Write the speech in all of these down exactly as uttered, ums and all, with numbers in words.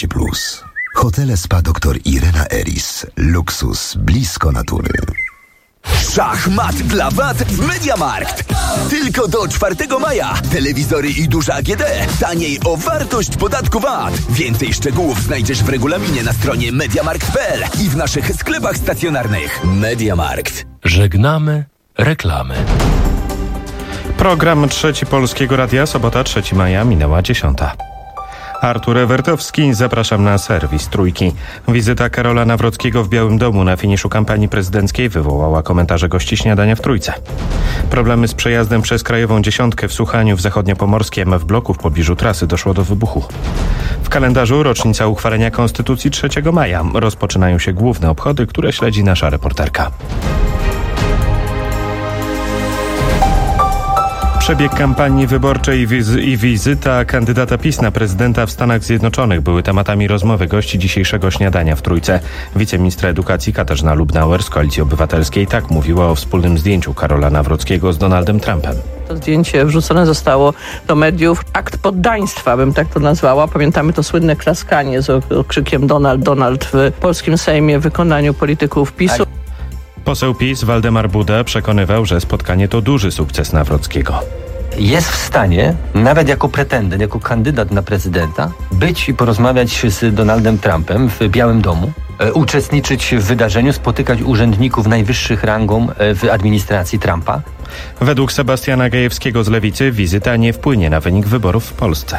trzydzieści plus. Hotele Spa doktor Irena Eris. Luksus blisko natury. Szachmat dla Was w MediaMarkt. Tylko do czwartego maja. Telewizory i duże A G D. Taniej o wartość podatku V A T. Więcej szczegółów znajdziesz w regulaminie na stronie mediamarkt kropka p l i w naszych sklepach stacjonarnych. MediaMarkt. Żegnamy reklamy. Program Trzeci Polskiego Radia, sobota trzeciego maja, minęła dziesiąta. Artur Ewertowski, zapraszam na serwis Trójki. Wizyta Karola Nawrockiego w Białym Domu na finiszu kampanii prezydenckiej wywołała komentarze gości śniadania w Trójce. Problemy z przejazdem przez Krajową Dziesiątkę w Słuchaniu w Zachodniopomorskiem. W bloku w pobliżu trasy doszło do wybuchu. W kalendarzu rocznica uchwalenia Konstytucji trzeciego maja. Rozpoczynają się główne obchody, które śledzi nasza reporterka. Przebieg kampanii wyborczej wiz- i wizyta kandydata PiS na prezydenta w Stanach Zjednoczonych były tematami rozmowy gości dzisiejszego śniadania w Trójce. Wiceministra edukacji Katarzyna Lubnauer z Koalicji Obywatelskiej tak mówiła o wspólnym zdjęciu Karola Nawrockiego z Donaldem Trumpem. To zdjęcie wrzucone zostało do mediów. Akt poddaństwa, bym tak to nazwała. Pamiętamy to słynne klaskanie z okrzykiem Donald, Donald w polskim Sejmie w wykonaniu polityków PiSu. Poseł PiS Waldemar Buda przekonywał, że spotkanie to duży sukces Nawrockiego. Jest w stanie, nawet jako pretendent, jako kandydat na prezydenta, być i porozmawiać z Donaldem Trumpem w Białym Domu, e, uczestniczyć w wydarzeniu, spotykać urzędników najwyższych rangą e, w administracji Trumpa. Według Sebastiana Gajewskiego z Lewicy wizyta nie wpłynie na wynik wyborów w Polsce.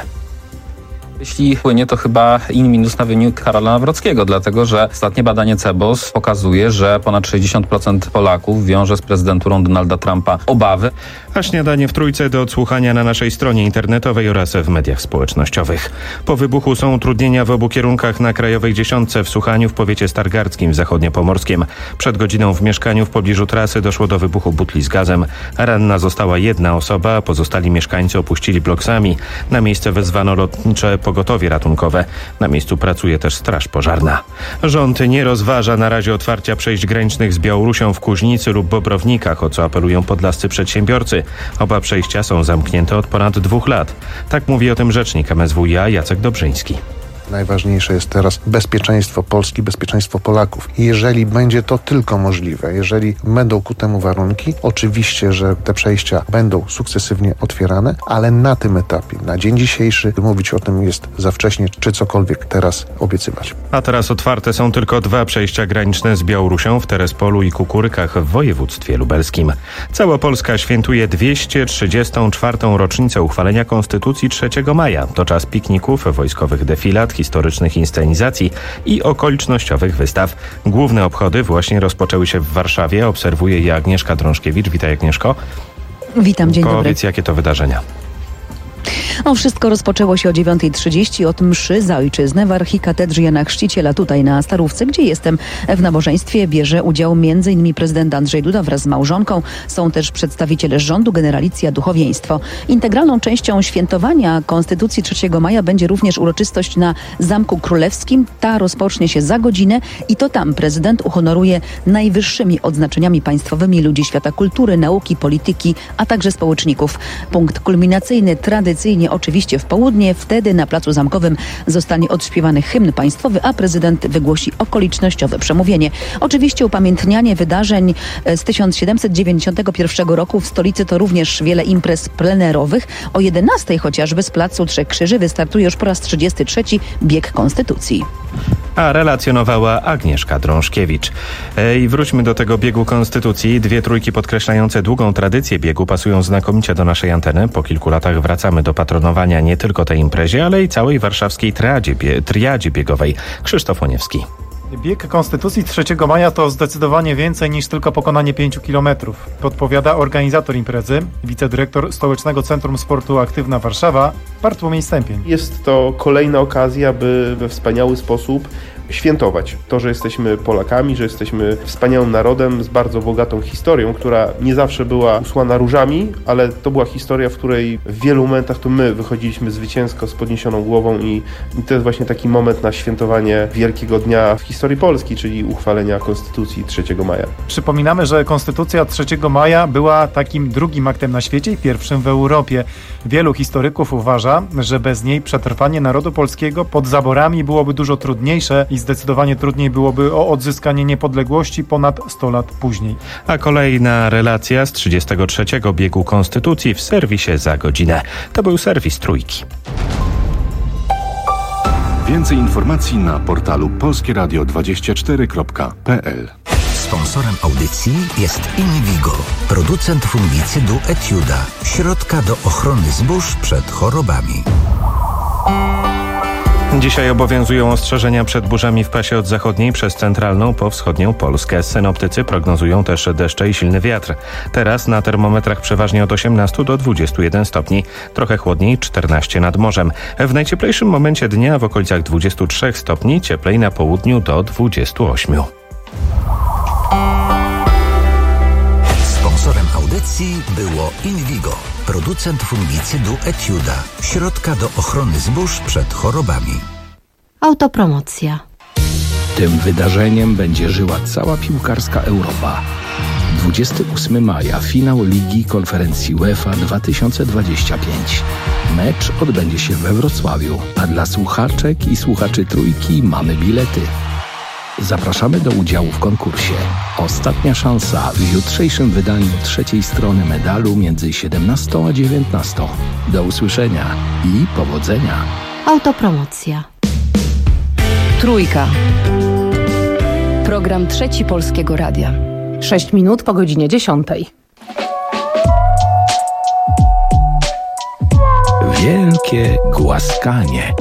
Jeśli wpłynie, to chyba in minus na wynik Karola Nawrockiego, dlatego że ostatnie badanie C E B O S pokazuje, że ponad sześćdziesiąt procent Polaków wiąże z prezydenturą Donalda Trumpa obawy. A śniadanie w Trójce do odsłuchania na naszej stronie internetowej oraz w mediach społecznościowych. Po wybuchu są utrudnienia w obu kierunkach na Krajowej Dziesiątce w Słuchaniu w powiecie stargardzkim w Zachodniopomorskiem. Przed godziną w mieszkaniu w pobliżu trasy doszło do wybuchu butli z gazem. Ranna została jedna osoba, a pozostali mieszkańcy opuścili blok sami. Na miejsce wezwano lotnicze pogotowie ratunkowe. Na miejscu pracuje też straż pożarna. Rząd nie rozważa na razie otwarcia przejść granicznych z Białorusią w Kuźnicy lub Bobrownikach, o co apelują podlascy przedsiębiorcy. Oba przejścia są zamknięte od ponad dwóch lat. Tak mówi o tym rzecznik M S W iA Jacek Dobrzyński. Najważniejsze jest teraz bezpieczeństwo Polski, bezpieczeństwo Polaków. I jeżeli będzie to tylko możliwe, jeżeli będą ku temu warunki, oczywiście, że te przejścia będą sukcesywnie otwierane, ale na tym etapie, na dzień dzisiejszy, mówić o tym jest za wcześnie, czy cokolwiek teraz obiecywać. A teraz otwarte są tylko dwa przejścia graniczne z Białorusią w Terespolu i Kukurykach w województwie lubelskim. Cała Polska świętuje dwieście trzydziestą czwartą rocznicę uchwalenia Konstytucji trzeciego maja. To czas pikników, wojskowych defilat, historycznych inscenizacji i okolicznościowych wystaw. Główne obchody właśnie rozpoczęły się w Warszawie. Obserwuje je Agnieszka Drążkiewicz. Witaj, Agnieszko. Witam, dzień dobry. Powiedz, jakie to wydarzenia? No, wszystko rozpoczęło się o dziewiątej trzydzieści od mszy za ojczyznę w archikatedrze Jana Chrzciciela tutaj na Starówce, gdzie jestem. W nabożeństwie bierze udział m.in. prezydent Andrzej Duda wraz z małżonką. Są też przedstawiciele rządu, generalicja, duchowieństwo. Integralną częścią świętowania Konstytucji trzeciego maja będzie również uroczystość na Zamku Królewskim. Ta rozpocznie się za godzinę i to tam prezydent uhonoruje najwyższymi odznaczeniami państwowymi ludzi świata kultury, nauki, polityki, a także społeczników. Punkt kulminacyjny tradycyjnie oczywiście w południe. Wtedy na Placu Zamkowym zostanie odśpiewany hymn państwowy, a prezydent wygłosi okolicznościowe przemówienie. Oczywiście upamiętnianie wydarzeń z tysiąc siedemset dziewięćdziesiątego pierwszego roku w stolicy to również wiele imprez plenerowych. O jedenastej chociażby z Placu Trzech Krzyży wystartuje już po raz trzydziesty trzeci bieg Konstytucji. A relacjonowała Agnieszka Drążkiewicz. I wróćmy do tego biegu Konstytucji. Dwie trójki podkreślające długą tradycję biegu pasują znakomicie do naszej anteny. Po kilku latach wracamy do patronowania nie tylko tej imprezie, ale i całej warszawskiej triadzie, bie, triadzie biegowej. Krzysztof Oniewski. Bieg Konstytucji trzeciego maja to zdecydowanie więcej niż tylko pokonanie pięciu kilometrów. Podpowiada organizator imprezy, wicedyrektor Stołecznego Centrum Sportu Aktywna Warszawa, Bartłomiej Stępień. Jest to kolejna okazja, by we wspaniały sposób świętować to, że jesteśmy Polakami, że jesteśmy wspaniałym narodem z bardzo bogatą historią, która nie zawsze była usłana różami, ale to była historia, w której w wielu momentach to my wychodziliśmy zwycięsko z podniesioną głową i, i to jest właśnie taki moment na świętowanie wielkiego dnia w historii Polski, czyli uchwalenia Konstytucji trzeciego maja. Przypominamy, że Konstytucja trzeciego maja była takim drugim aktem na świecie i pierwszym w Europie. Wielu historyków uważa, że bez niej przetrwanie narodu polskiego pod zaborami byłoby dużo trudniejsze i zdecydowanie trudniej byłoby o odzyskanie niepodległości ponad sto lat później. A kolejna relacja z trzydziestego trzeciego biegu Konstytucji w serwisie za godzinę. To był serwis Trójki. Więcej informacji na portalu polskie radio dwadzieścia cztery kropka p l. Sponsorem audycji jest Invigo, producent fungicydu Etiuda, środka do ochrony zbóż przed chorobami. Dzisiaj obowiązują ostrzeżenia przed burzami w pasie od zachodniej przez centralną po wschodnią Polskę. Synoptycy prognozują też deszcze i silny wiatr. Teraz na termometrach przeważnie od osiemnastu do dwudziestu jeden stopni. Trochę chłodniej, czternaście nad morzem. W najcieplejszym momencie dnia w okolicach dwudziestu trzech stopni, cieplej na południu do dwudziestu ośmiu. Sponsorem audycji było Invigo, producent fungicydu Etiuda, środka do ochrony zbóż przed chorobami. Autopromocja. Tym wydarzeniem będzie żyła cała piłkarska Europa. dwudziestego ósmego maja finał Ligi Konferencji UEFA dwa tysiące dwadzieścia pięć. Mecz odbędzie się we Wrocławiu, a dla słuchaczek i słuchaczy Trójki mamy bilety. Zapraszamy do udziału w konkursie. Ostatnia szansa w jutrzejszym wydaniu trzeciej strony medalu między siedemnastą a dziewiętnastą. Do usłyszenia i powodzenia. Autopromocja. Trójka. Program Trzeci Polskiego Radia. Sześć minut po godzinie dziesiątej. Wielkie głaskanie.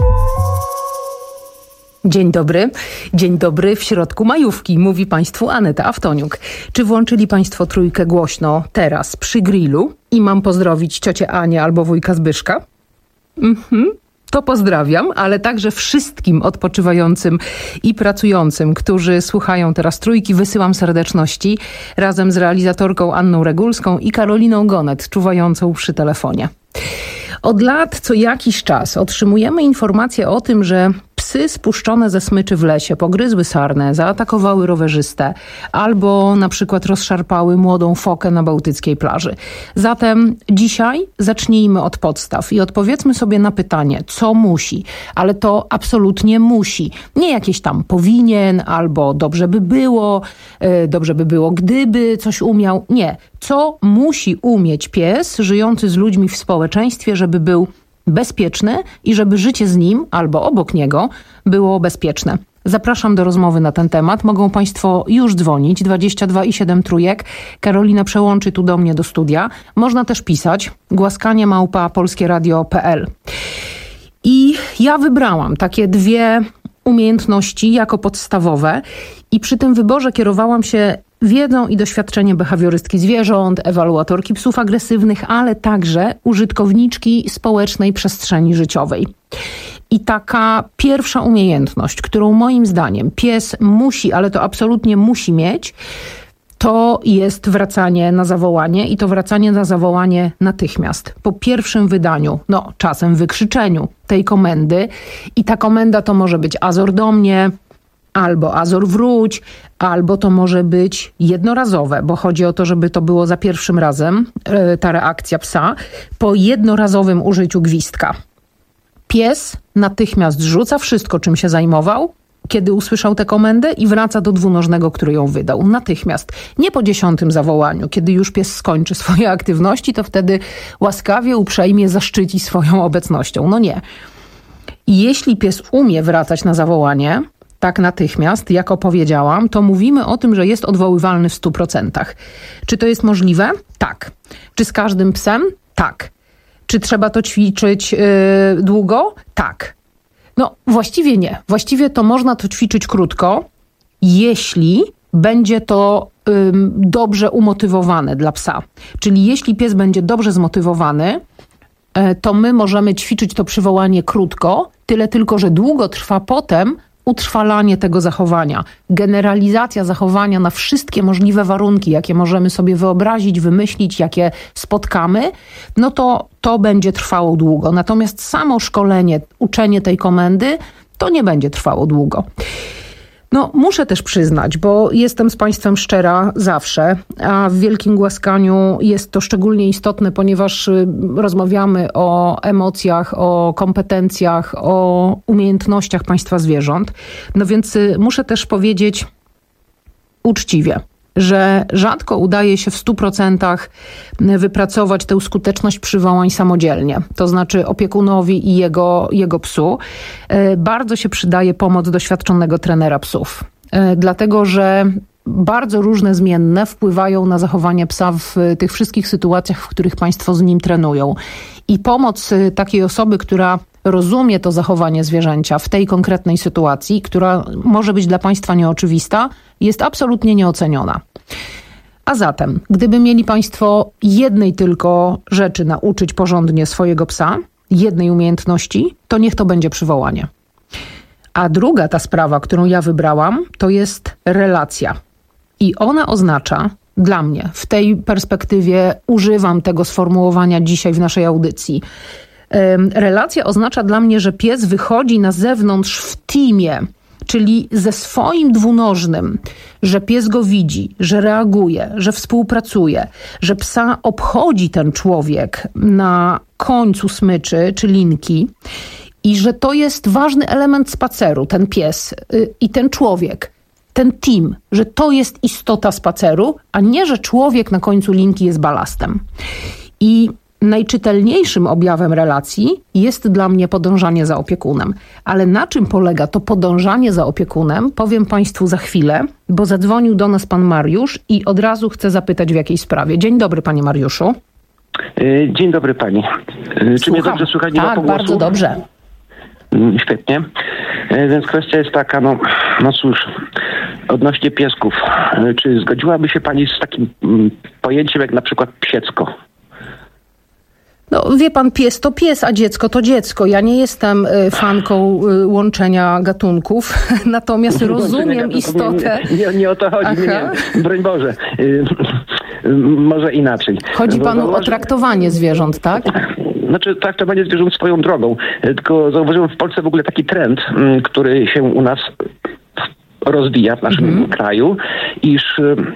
Dzień dobry. Dzień dobry w środku majówki, mówi Państwu Aneta Aftoniuk. Czy włączyli Państwo Trójkę głośno teraz przy grillu i mam pozdrowić ciocię Anię albo wujka Zbyszka? Mhm. To pozdrawiam, ale także wszystkim odpoczywającym i pracującym, którzy słuchają teraz Trójki, wysyłam serdeczności razem z realizatorką Anną Regulską i Karoliną Gonet, czuwającą przy telefonie. Od lat co jakiś czas otrzymujemy informacje o tym, że psy spuszczone ze smyczy w lesie pogryzły sarnę, zaatakowały rowerzystę albo na przykład rozszarpały młodą fokę na bałtyckiej plaży. Zatem dzisiaj zacznijmy od podstaw i odpowiedzmy sobie na pytanie, co musi, ale to absolutnie musi. Nie jakieś tam powinien albo dobrze by było, yy, dobrze by było gdyby coś umiał. Nie. Co musi umieć pies żyjący z ludźmi w społeczeństwie, żeby był bezpieczny i żeby życie z nim albo obok niego było bezpieczne. Zapraszam do rozmowy na ten temat. Mogą Państwo już dzwonić. dwadzieścia dwa i siedem trójek. Karolina przełączy tu do mnie do studia. Można też pisać. Głaskanie małpa polskieradio kropka p l. I ja wybrałam takie dwie umiejętności jako podstawowe i przy tym wyborze kierowałam się wiedzą i doświadczeniem behawiorystki zwierząt, ewaluatorki psów agresywnych, ale także użytkowniczki społecznej przestrzeni życiowej. I taka pierwsza umiejętność, którą moim zdaniem pies musi, ale to absolutnie musi mieć, to jest wracanie na zawołanie i to wracanie na zawołanie natychmiast. Po pierwszym wydaniu, no czasem wykrzyczeniu tej komendy i ta komenda to może być Azor do mnie, albo Azor wróć, albo to może być jednorazowe, bo chodzi o to, żeby to było za pierwszym razem, yy, ta reakcja psa, po jednorazowym użyciu gwizdka. Pies natychmiast rzuca wszystko, czym się zajmował, kiedy usłyszał tę komendę i wraca do dwunożnego, który ją wydał. Natychmiast. Nie po dziesiątym zawołaniu. Kiedy już pies skończy swoje aktywności, to wtedy łaskawie, uprzejmie zaszczyci swoją obecnością. No nie. I jeśli pies umie wracać na zawołanie, tak natychmiast, jak opowiedziałam, to mówimy o tym, że jest odwoływalny w stu procentach. Czy to jest możliwe? Tak. Czy z każdym psem? Tak. Czy trzeba to ćwiczyć yy, długo? Tak. No właściwie nie. Właściwie to można to ćwiczyć krótko, jeśli będzie to ym, dobrze umotywowane dla psa. Czyli jeśli pies będzie dobrze zmotywowany, y, to my możemy ćwiczyć to przywołanie krótko, tyle tylko, że długo trwa potem utrwalanie tego zachowania, generalizacja zachowania na wszystkie możliwe warunki, jakie możemy sobie wyobrazić, wymyślić, jakie spotkamy, no to to będzie trwało długo. Natomiast samo szkolenie, uczenie tej komendy, to nie będzie trwało długo. No, muszę też przyznać, bo jestem z Państwem szczera zawsze, a w Wielkim Głaskaniu jest to szczególnie istotne, ponieważ rozmawiamy o emocjach, o kompetencjach, o umiejętnościach państwa zwierząt. No więc muszę też powiedzieć uczciwie, że rzadko udaje się w stu procentach wypracować tę skuteczność przywołań samodzielnie. To znaczy opiekunowi i jego, jego psu. Bardzo się przydaje pomoc doświadczonego trenera psów. Dlatego, że bardzo różne zmienne wpływają na zachowanie psa w tych wszystkich sytuacjach, w których państwo z nim trenują. I pomoc takiej osoby, która rozumie to zachowanie zwierzęcia w tej konkretnej sytuacji, która może być dla państwa nieoczywista, jest absolutnie nieoceniona. A zatem, gdyby mieli państwo jednej tylko rzeczy nauczyć porządnie swojego psa, jednej umiejętności, to niech to będzie przywołanie. A druga ta sprawa, którą ja wybrałam, to jest relacja. I ona oznacza dla mnie, w tej perspektywie używam tego sformułowania dzisiaj w naszej audycji, relacja oznacza dla mnie, że pies wychodzi na zewnątrz w teamie, czyli ze swoim dwunożnym, że pies go widzi, że reaguje, że współpracuje, że psa obchodzi ten człowiek na końcu smyczy czy linki i że to jest ważny element spaceru, ten pies i ten człowiek, ten team, że to jest istota spaceru, a nie, że człowiek na końcu linki jest balastem. I najczytelniejszym objawem relacji jest dla mnie podążanie za opiekunem. Ale na czym polega to podążanie za opiekunem, powiem państwu za chwilę, bo zadzwonił do nas pan Mariusz i od razu chcę zapytać w jakiej sprawie. Dzień dobry, panie Mariuszu. Dzień dobry pani. Słucham. Czy mnie dobrze słychać? Tak, nie bardzo dobrze. Świetnie. Więc kwestia jest taka, no, no cóż, odnośnie piesków. Czy zgodziłaby się pani z takim pojęciem jak na przykład psiecko? No wie pan, pies to pies, a dziecko to dziecko. Ja nie jestem fanką łączenia gatunków, natomiast rozumiem istotę... Nie, nie, nie o to chodzi, nie, nie, broń Boże. Może inaczej. Chodzi panu zauważy... o traktowanie zwierząt, tak? Znaczy traktowanie zwierząt swoją drogą. Tylko zauważyłem w Polsce w ogóle taki trend, który się u nas rozwija w naszym mhm. kraju, iż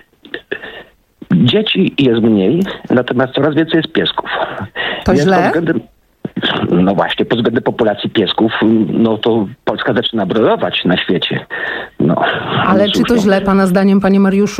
dzieci jest mniej, natomiast coraz więcej jest piesków. To Więc źle? Pod względem, no właśnie, pod względem populacji piesków, no to Polska zaczyna brodować na świecie. No, Ale no czy to źle pana zdaniem, panie Mariuszu?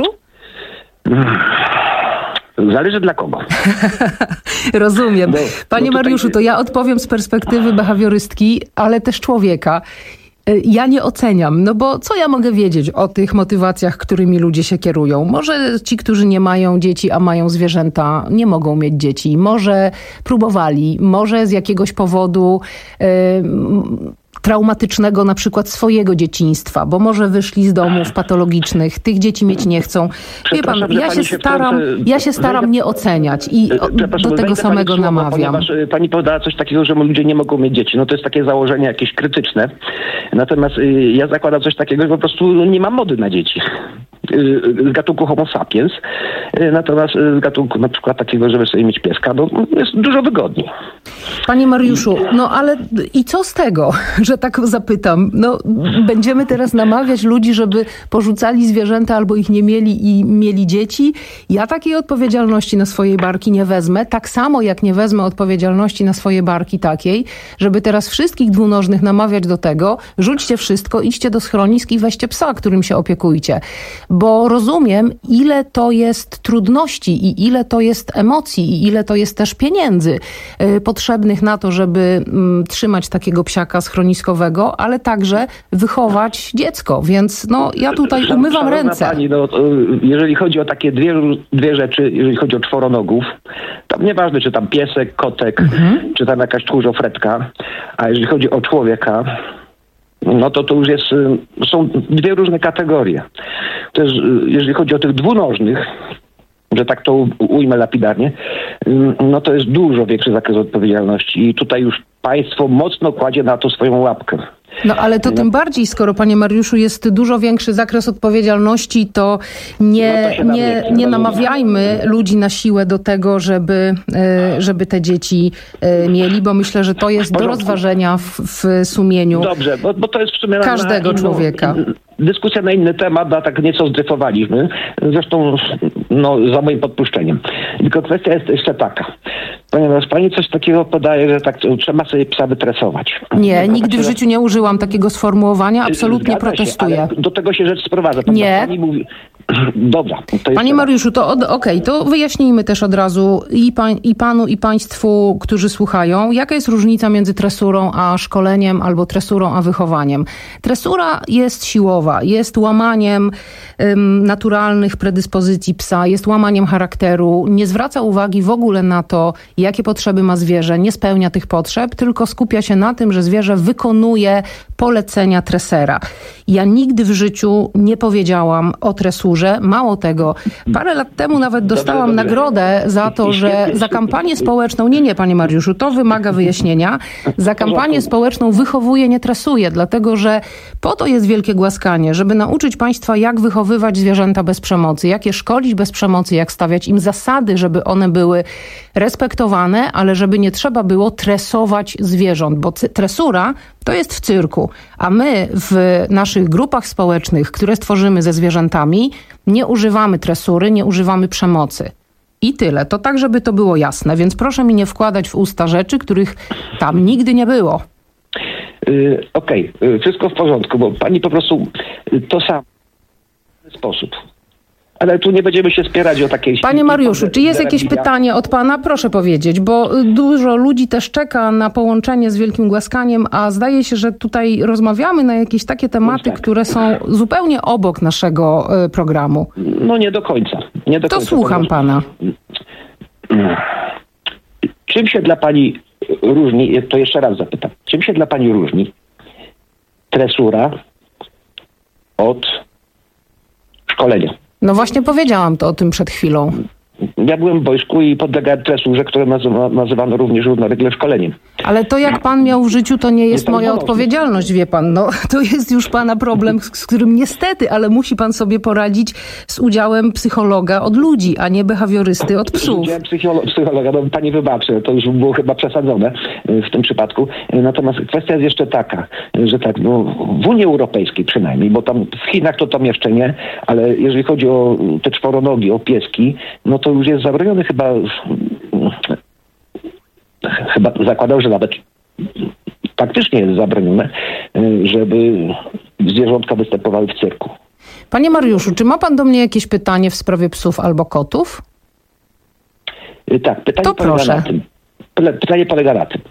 Zależy dla kogo. Rozumiem. Bo, panie no Mariuszu, to ja odpowiem z perspektywy behawiorystki, ale też człowieka. Ja nie oceniam, no bo co ja mogę wiedzieć o tych motywacjach, którymi ludzie się kierują? Może ci, którzy nie mają dzieci, a mają zwierzęta, nie mogą mieć dzieci. Może próbowali, może z jakiegoś powodu yy, traumatycznego na przykład swojego dzieciństwa, bo może wyszli z domów patologicznych, tych dzieci mieć nie chcą. Wie pan, ja się staram, ja się staram nie oceniać i do tego samego namawiam. Ponieważ pani powiedziała coś takiego, że ludzie nie mogą mieć dzieci. No to jest takie założenie jakieś krytyczne. Natomiast ja zakładam coś takiego, że po prostu nie ma mody na dzieci. Z gatunku Homo sapiens. Natomiast z gatunku na przykład takiego, żeby sobie mieć pieska, no jest dużo wygodniej. Panie Mariuszu, no ale i co z tego, że tak zapytam? No będziemy teraz namawiać ludzi, żeby porzucali zwierzęta albo ich nie mieli i mieli dzieci? Ja takiej odpowiedzialności na swojej barki nie wezmę. Tak samo jak nie wezmę odpowiedzialności na swoje barki takiej, żeby teraz wszystkich dwunożnych namawiać do tego, rzućcie wszystko, idźcie do schronisk i weźcie psa, którym się opiekujcie. Bo rozumiem, ile to jest trudności i ile to jest emocji i ile to jest też pieniędzy y, potrzebnych na to, żeby y, trzymać takiego psiaka schroniskowego, ale także wychować dziecko. Więc no, ja tutaj umywam ręce. Pani, no, jeżeli chodzi o takie dwie, dwie rzeczy, jeżeli chodzi o czworonogów, tam nieważne, czy tam piesek, kotek, mhm. czy tam jakaś tchórzofretka, a jeżeli chodzi o człowieka, no to to już jest, są dwie różne kategorie. To jest, jeżeli chodzi o tych dwunożnych, że tak to ujmę lapidarnie, no to jest dużo większy zakres odpowiedzialności i tutaj już państwo mocno kładzie na to swoją łapkę. No ale to tym bardziej, skoro, panie Mariuszu, jest dużo większy zakres odpowiedzialności, to nie, no to nie, nie namawiajmy ludzi na siłę do tego, żeby, żeby te dzieci mieli, bo myślę, że to jest do rozważenia w, w sumieniu Dobrze, bo, bo to jest w sumie każdego na, człowieka. Dyskusja na inny temat, a tak nieco zdryfowaliśmy. Zresztą no, za moim podpuszczeniem. Tylko kwestia jest jeszcze taka. Ponieważ pani coś takiego podaje, że tak trzeba sobie psa wytresować. Nie, nigdy w życiu nie użyłam takiego sformułowania. Absolutnie Zgadza się, protestuję. ale do tego się rzecz sprowadza. Nie. Pani mówi... Dobra. To Panie Mariuszu, to od, okej, okay, to wyjaśnijmy też od razu i, pan, i panu, i państwu, którzy słuchają, jaka jest różnica między tresurą a szkoleniem albo tresurą a wychowaniem. Tresura jest siłowa, jest łamaniem ym, naturalnych predyspozycji psa, jest łamaniem charakteru, nie zwraca uwagi w ogóle na to, jakie potrzeby ma zwierzę, nie spełnia tych potrzeb, tylko skupia się na tym, że zwierzę wykonuje polecenia tresera. Ja nigdy w życiu nie powiedziałam o tresurze. Mało tego, parę lat temu nawet dostałam dobrze, dobrze. nagrodę za to, że za kampanię społeczną, nie, nie, panie Mariuszu, to wymaga wyjaśnienia, za kampanię społeczną wychowuję, nie tresuję, dlatego że po to jest wielkie głaskanie, żeby nauczyć państwa, jak wychowywać zwierzęta bez przemocy, jak je szkolić bez przemocy, jak stawiać im zasady, żeby one były respektowane, ale żeby nie trzeba było tresować zwierząt, bo tresura to jest w cyrku, a my w naszych grupach społecznych, które stworzymy ze zwierzętami, nie używamy tresury, nie używamy przemocy. I tyle. To tak, żeby to było jasne. Więc proszę mi nie wkładać w usta rzeczy, których tam nigdy nie było. Yy, Okej, okay. yy, wszystko w porządku, bo pani po prostu yy, to samo w ten sposób. Ale tu nie będziemy się spierać o takiej... Panie Mariuszu, czy jest jakieś pytanie od pana? Proszę powiedzieć, bo dużo ludzi też czeka na połączenie z Wielkim Głaskaniem, a zdaje się, że tutaj rozmawiamy na jakieś takie tematy, tak, które są zupełnie obok naszego programu. No nie do końca. Nie do to końca, słucham pana. Czym się dla pani różni, to jeszcze raz zapytam, czym się dla pani różni tresura od szkolenia? No właśnie powiedziałam to o tym przed chwilą. Ja byłem w wojsku i podlegałem tresurze, które nazywa, nazywano również równolegle szkoleniem. Ale to jak pan miał w życiu, to nie jest moja odpowiedzialność, wie pan. No, to jest już pana problem, z którym niestety, ale musi pan sobie poradzić z udziałem psychologa od ludzi, a nie behawiorysty od psów. Z udziałem psycholo- psychologa, no pani wybaczy, to już było chyba przesadzone w tym przypadku. Natomiast kwestia jest jeszcze taka, że tak, no, w Unii Europejskiej przynajmniej, bo tam w Chinach to tam jeszcze nie, ale jeżeli chodzi o te czworonogi, o pieski, no to już jest zabroniony chyba, chyba zakładał, że nawet faktycznie jest zabronione, żeby zwierzątka występowały w cyrku. Panie Mariuszu, czy ma pan do mnie jakieś pytanie w sprawie psów albo kotów? Tak, pytanie to polega proszę. na tym. Pytanie polega na tym.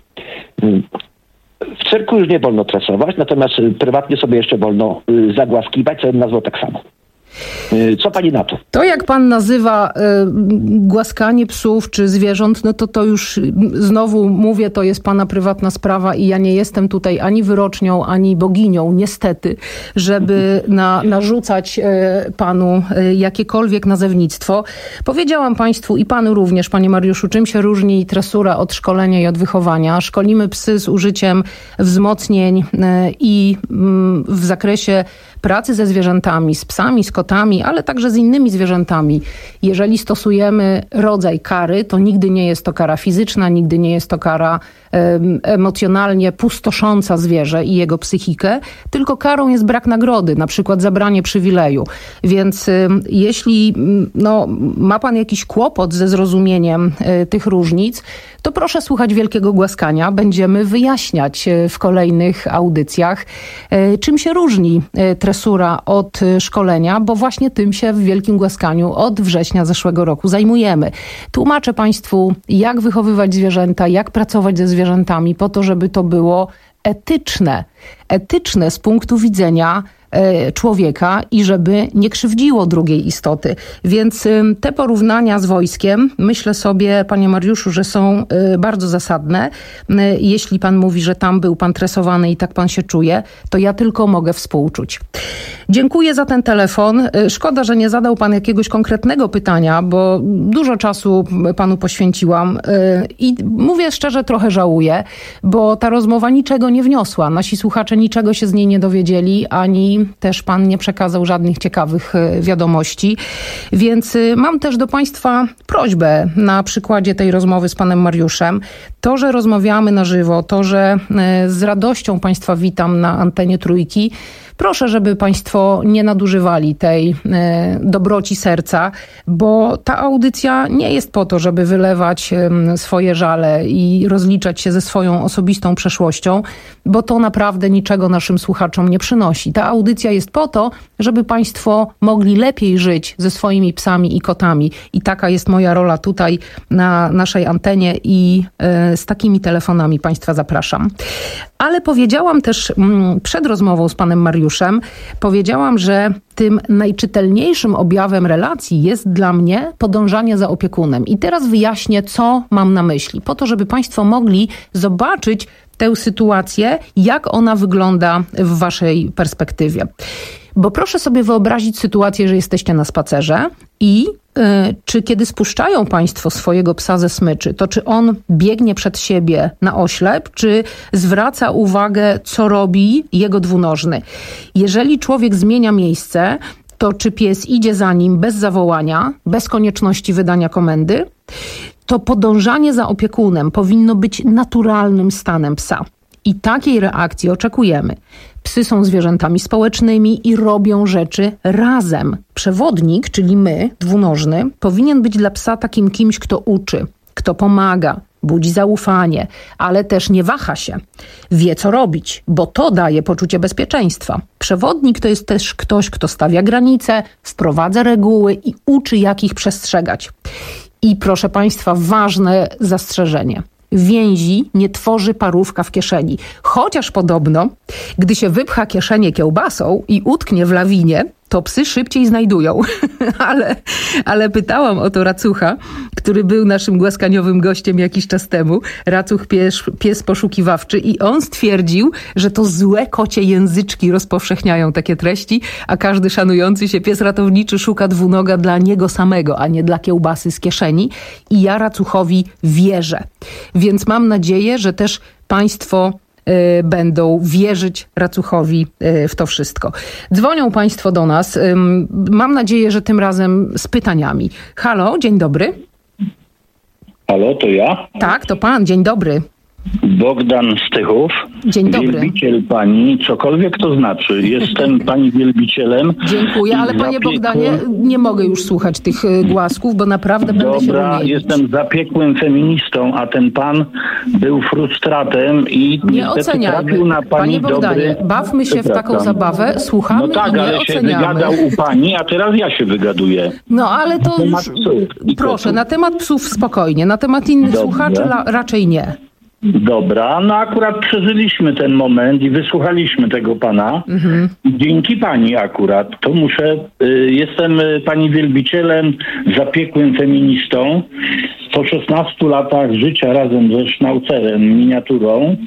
W cyrku już nie wolno tresować, natomiast prywatnie sobie jeszcze wolno zagłaskiwać, co bym nazwał tak samo. Co pani na to? To jak pan nazywa y, głaskanie psów czy zwierząt, no to to już znowu mówię, to jest pana prywatna sprawa i ja nie jestem tutaj ani wyrocznią, ani boginią, niestety, żeby na, narzucać y, panu y, jakiekolwiek nazewnictwo. Powiedziałam państwu i panu również, panie Mariuszu, czym się różni tresura od szkolenia i od wychowania. Szkolimy psy z użyciem wzmocnień y, i y, w zakresie pracy ze zwierzętami, z psami, z kotami, ale także z innymi zwierzętami. Jeżeli stosujemy rodzaj kary, to nigdy nie jest to kara fizyczna, nigdy nie jest to kara um, emocjonalnie pustosząca zwierzę i jego psychikę, tylko karą jest brak nagrody, na przykład zabranie przywileju. Więc um, jeśli no, ma pan jakiś kłopot ze zrozumieniem y, tych różnic, to proszę słuchać Wielkiego Głaskania. Będziemy wyjaśniać y, w kolejnych audycjach, y, czym się różni y, tresura od y, szkolenia, bo właśnie tym się w Wielkim Głaskaniu od września zeszłego roku zajmujemy. Tłumaczę państwu, jak wychowywać zwierzęta, jak pracować ze zwierzętami po to, żeby to było etyczne. Etyczne z punktu widzenia człowieka i żeby nie krzywdziło drugiej istoty. Więc te porównania z wojskiem, myślę sobie, panie Mariuszu, że są bardzo zasadne. Jeśli pan mówi, że tam był pan tresowany i tak pan się czuje, to ja tylko mogę współczuć. Dziękuję za ten telefon. Szkoda, że nie zadał pan jakiegoś konkretnego pytania, bo dużo czasu panu poświęciłam i mówię szczerze, trochę żałuję, bo ta rozmowa niczego nie wniosła. Nasi słuchacze słuchacze niczego się z niej nie dowiedzieli, ani też pan nie przekazał żadnych ciekawych wiadomości. Więc mam też do państwa prośbę na przykładzie tej rozmowy z panem Mariuszem. To, że rozmawiamy na żywo, to, że z radością państwa witam na antenie Trójki, proszę, żeby państwo nie nadużywali tej e, dobroci serca, bo ta audycja nie jest po to, żeby wylewać e, swoje żale i rozliczać się ze swoją osobistą przeszłością, bo to naprawdę niczego naszym słuchaczom nie przynosi. Ta audycja jest po to, żeby państwo mogli lepiej żyć ze swoimi psami i kotami. I taka jest moja rola tutaj na naszej antenie i e, z takimi telefonami państwa zapraszam. Ale powiedziałam też m, przed rozmową z panem Mariuszem, powiedziałam, że tym najczytelniejszym objawem relacji jest dla mnie podążanie za opiekunem. I teraz wyjaśnię, co mam na myśli, po to, żeby państwo mogli zobaczyć tę sytuację, jak ona wygląda w waszej perspektywie. Bo proszę sobie wyobrazić sytuację, że jesteście na spacerze i y, czy kiedy spuszczają państwo swojego psa ze smyczy, to czy on biegnie przed siebie na oślep, czy zwraca uwagę, co robi jego dwunożny. Jeżeli człowiek zmienia miejsce, to czy pies idzie za nim bez zawołania, bez konieczności wydania komendy, to podążanie za opiekunem powinno być naturalnym stanem psa. I takiej reakcji oczekujemy. Psy są zwierzętami społecznymi i robią rzeczy razem. Przewodnik, czyli my, dwunożny, powinien być dla psa takim kimś, kto uczy, kto pomaga, budzi zaufanie, ale też nie waha się. Wie, co robić, bo to daje poczucie bezpieczeństwa. Przewodnik to jest też ktoś, kto stawia granice, wprowadza reguły i uczy, jak ich przestrzegać. I proszę państwa, ważne zastrzeżenie. Więzi nie tworzy parówka w kieszeni. Chociaż podobno, gdy się wypcha kieszenię kiełbasą i utknie w lawinie, to psy szybciej znajdują. ale, ale pytałam o to Racucha, który był naszym głaskaniowym gościem jakiś czas temu. Racuch pies, pies poszukiwawczy i on stwierdził, że to złe kocie języczki rozpowszechniają takie treści, a każdy szanujący się pies ratowniczy szuka dwunoga dla niego samego, a nie dla kiełbasy z kieszeni. I ja Racuchowi wierzę. Więc mam nadzieję, że też państwo będą wierzyć Racuchowi w to wszystko. Dzwonią państwo do nas. Mam nadzieję, że tym razem z pytaniami. Halo, dzień dobry. Halo, to ja? Tak, to pan, dzień dobry. Bogdan Stychów. Dzień dobry. Wielbiciel pani, cokolwiek to znaczy. Jestem pani wielbicielem. Dziękuję, ale panie zapiekłym... Bogdanie, nie mogę już słuchać tych głasków, bo naprawdę będę Dobra, się rumienić. Jestem zapiekłym feministą, a ten pan był frustratem i nie oceniajmy. Na pani panie Bogdanie, dobry... bawmy się w taką zabawę, słuchamy no tak, i nie ale oceniamy. się wygadał u pani, a teraz ja się wygaduję. No ale to już... Proszę, na temat psów spokojnie, na temat innych Dobrze. słuchaczy la, raczej nie. Dobra, no akurat przeżyliśmy ten moment i wysłuchaliśmy tego pana. Mhm. Dzięki pani akurat, to muszę, y, jestem y, pani wielbicielem, zapiekłym feministą. Po szesnastu latach życia razem ze sznaucerem, miniaturą,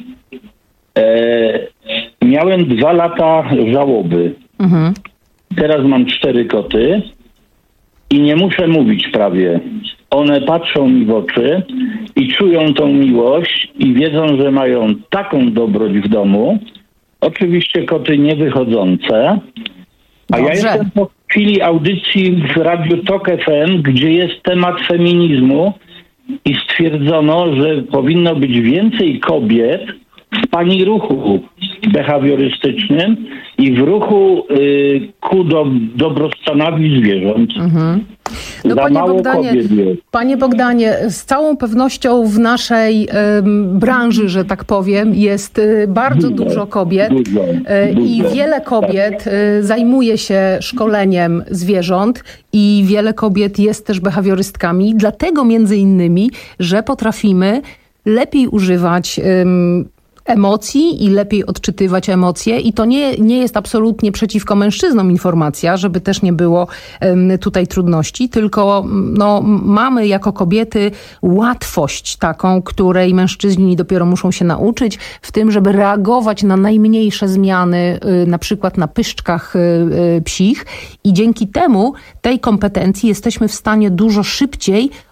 e, miałem dwa lata żałoby. Mhm. Teraz mam cztery koty i nie muszę mówić prawie. One patrzą mi w oczy i czują tą miłość i wiedzą, że mają taką dobroć w domu. Oczywiście koty nie wychodzące. A Dobrze. ja jestem po chwili audycji w Radiu Tok F M, gdzie jest temat feminizmu i stwierdzono, że powinno być więcej kobiet w pani ruchu behawiorystycznym i w ruchu y, ku do, dobrostanowi zwierząt. Mhm. No, panie Bogdanie, panie Bogdanie, z całą pewnością w naszej y, branży, że tak powiem, jest y, bardzo dużo, dużo kobiet dużo, y, dużo. i wiele kobiet y, zajmuje się szkoleniem zwierząt i wiele kobiet jest też behawiorystkami, dlatego między innymi, że potrafimy lepiej używać y, emocji i lepiej odczytywać emocje i to nie, nie jest absolutnie przeciwko mężczyznom informacja, żeby też nie było um, tutaj trudności, tylko no, mamy jako kobiety łatwość taką, której mężczyźni dopiero muszą się nauczyć w tym, żeby reagować na najmniejsze zmiany, y, na przykład na pyszczkach y, y, psich i dzięki temu tej kompetencji jesteśmy w stanie dużo szybciej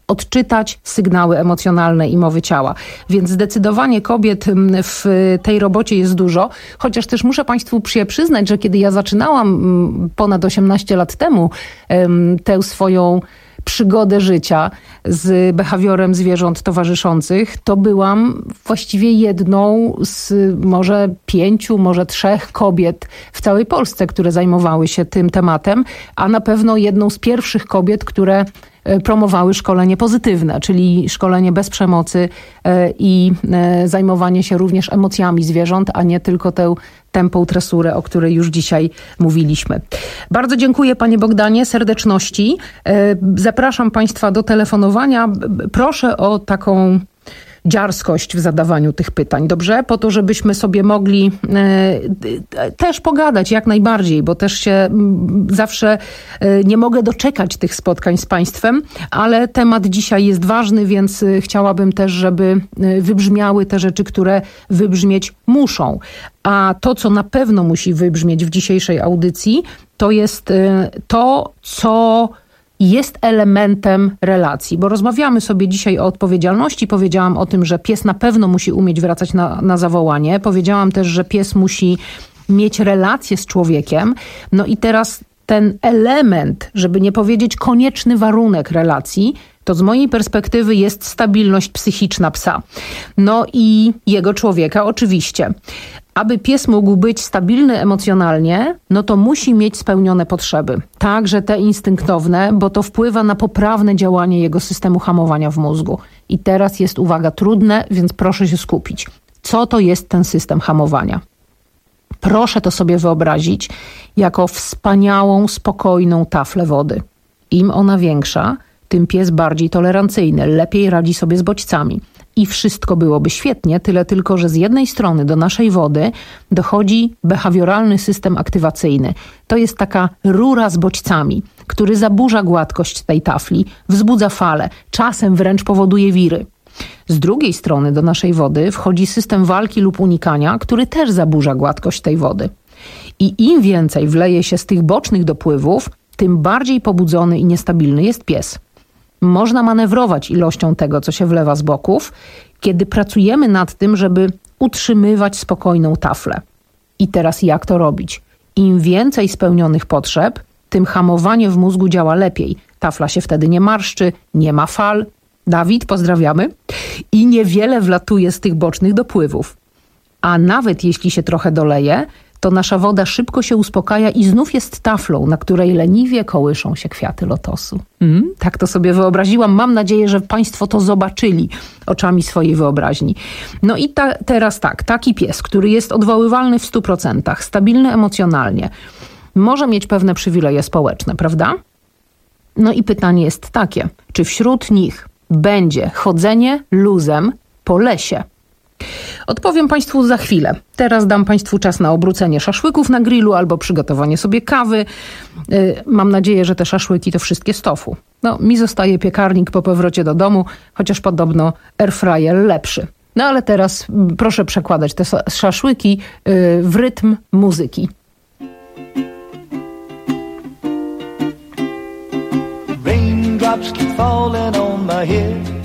odczytać sygnały emocjonalne i mowy ciała. Więc zdecydowanie kobiet w tej robocie jest dużo, chociaż też muszę Państwu przyznać, że kiedy ja zaczynałam ponad osiemnaście lat temu tę swoją przygodę życia z behawiorem zwierząt towarzyszących, to byłam właściwie jedną z może pięciu, może trzech kobiet w całej Polsce, które zajmowały się tym tematem, a na pewno jedną z pierwszych kobiet, które promowały szkolenie pozytywne, czyli szkolenie bez przemocy i zajmowanie się również emocjami zwierząt, a nie tylko tę tępą tresurę, o której już dzisiaj mówiliśmy. Bardzo dziękuję Panie Bogdanie, serdeczności. Zapraszam Państwa do telefonowania. Proszę o taką dziarskość w zadawaniu tych pytań, dobrze? Po to, żebyśmy sobie mogli e, też pogadać jak najbardziej, bo też się m, zawsze e, nie mogę doczekać tych spotkań z Państwem, ale temat dzisiaj jest ważny, więc e, chciałabym też, żeby e, wybrzmiały te rzeczy, które wybrzmieć muszą. A to, co na pewno musi wybrzmieć w dzisiejszej audycji, to jest e, to, co jest elementem relacji, bo rozmawiamy sobie dzisiaj o odpowiedzialności. Powiedziałam o tym, że pies na pewno musi umieć wracać na, na zawołanie. Powiedziałam też, że pies musi mieć relację z człowiekiem. No i teraz ten element, żeby nie powiedzieć konieczny warunek relacji, to z mojej perspektywy jest stabilność psychiczna psa. No i jego człowieka oczywiście. Aby pies mógł być stabilny emocjonalnie, no to musi mieć spełnione potrzeby. Także te instynktowne, bo to wpływa na poprawne działanie jego systemu hamowania w mózgu. I teraz jest, uwaga, trudne, więc proszę się skupić. Co to jest ten system hamowania? Proszę to sobie wyobrazić jako wspaniałą, spokojną taflę wody. Im ona większa, tym pies bardziej tolerancyjny, lepiej radzi sobie z bodźcami. I wszystko byłoby świetnie, tyle tylko, że z jednej strony do naszej wody dochodzi behawioralny system aktywacyjny. To jest taka rura z bodźcami, który zaburza gładkość tej tafli, wzbudza fale, czasem wręcz powoduje wiry. Z drugiej strony do naszej wody wchodzi system walki lub unikania, który też zaburza gładkość tej wody. I im więcej wleje się z tych bocznych dopływów, tym bardziej pobudzony i niestabilny jest pies. Można manewrować ilością tego, co się wlewa z boków, kiedy pracujemy nad tym, żeby utrzymywać spokojną taflę. I teraz jak to robić? Im więcej spełnionych potrzeb, tym hamowanie w mózgu działa lepiej. Tafla się wtedy nie marszczy, nie ma fal. Dawid, pozdrawiamy. I niewiele wlatuje z tych bocznych dopływów. A nawet jeśli się trochę doleje, to nasza woda szybko się uspokaja i znów jest taflą, na której leniwie kołyszą się kwiaty lotosu. Mm, tak to sobie wyobraziłam. Mam nadzieję, że Państwo to zobaczyli oczami swojej wyobraźni. No i ta, teraz tak, taki pies, który jest odwoływalny w stu procentach, stabilny emocjonalnie, może mieć pewne przywileje społeczne, prawda? No i pytanie jest takie, czy wśród nich będzie chodzenie luzem po lesie? Odpowiem Państwu za chwilę. Teraz dam Państwu czas na obrócenie szaszłyków na grillu albo przygotowanie sobie kawy. Yy, mam nadzieję, że te szaszłyki to wszystkie z tofu. No, mi zostaje piekarnik po powrocie do domu, chociaż podobno airfryer lepszy. No ale teraz proszę przekładać te szaszłyki yy, w rytm muzyki. Raindrops keep falling on my head.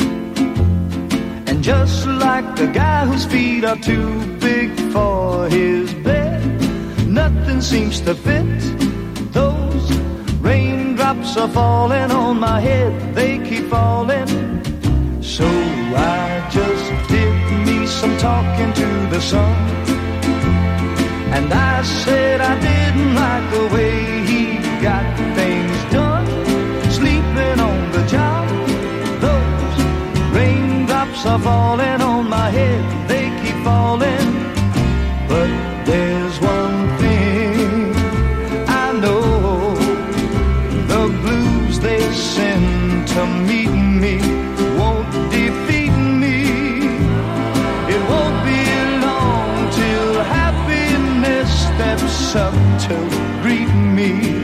Just like the guy whose feet are too big for his bed, nothing seems to fit. Those raindrops are falling on my head, they keep falling. So I just did me some talking to the sun, and I said I didn't like the way he got things done, sleeping on the job. Those raindrops are falling on my head, they keep falling. But there's one thing I know, the blues they send to meet me won't defeat me. It won't be long till happiness steps up to greet me.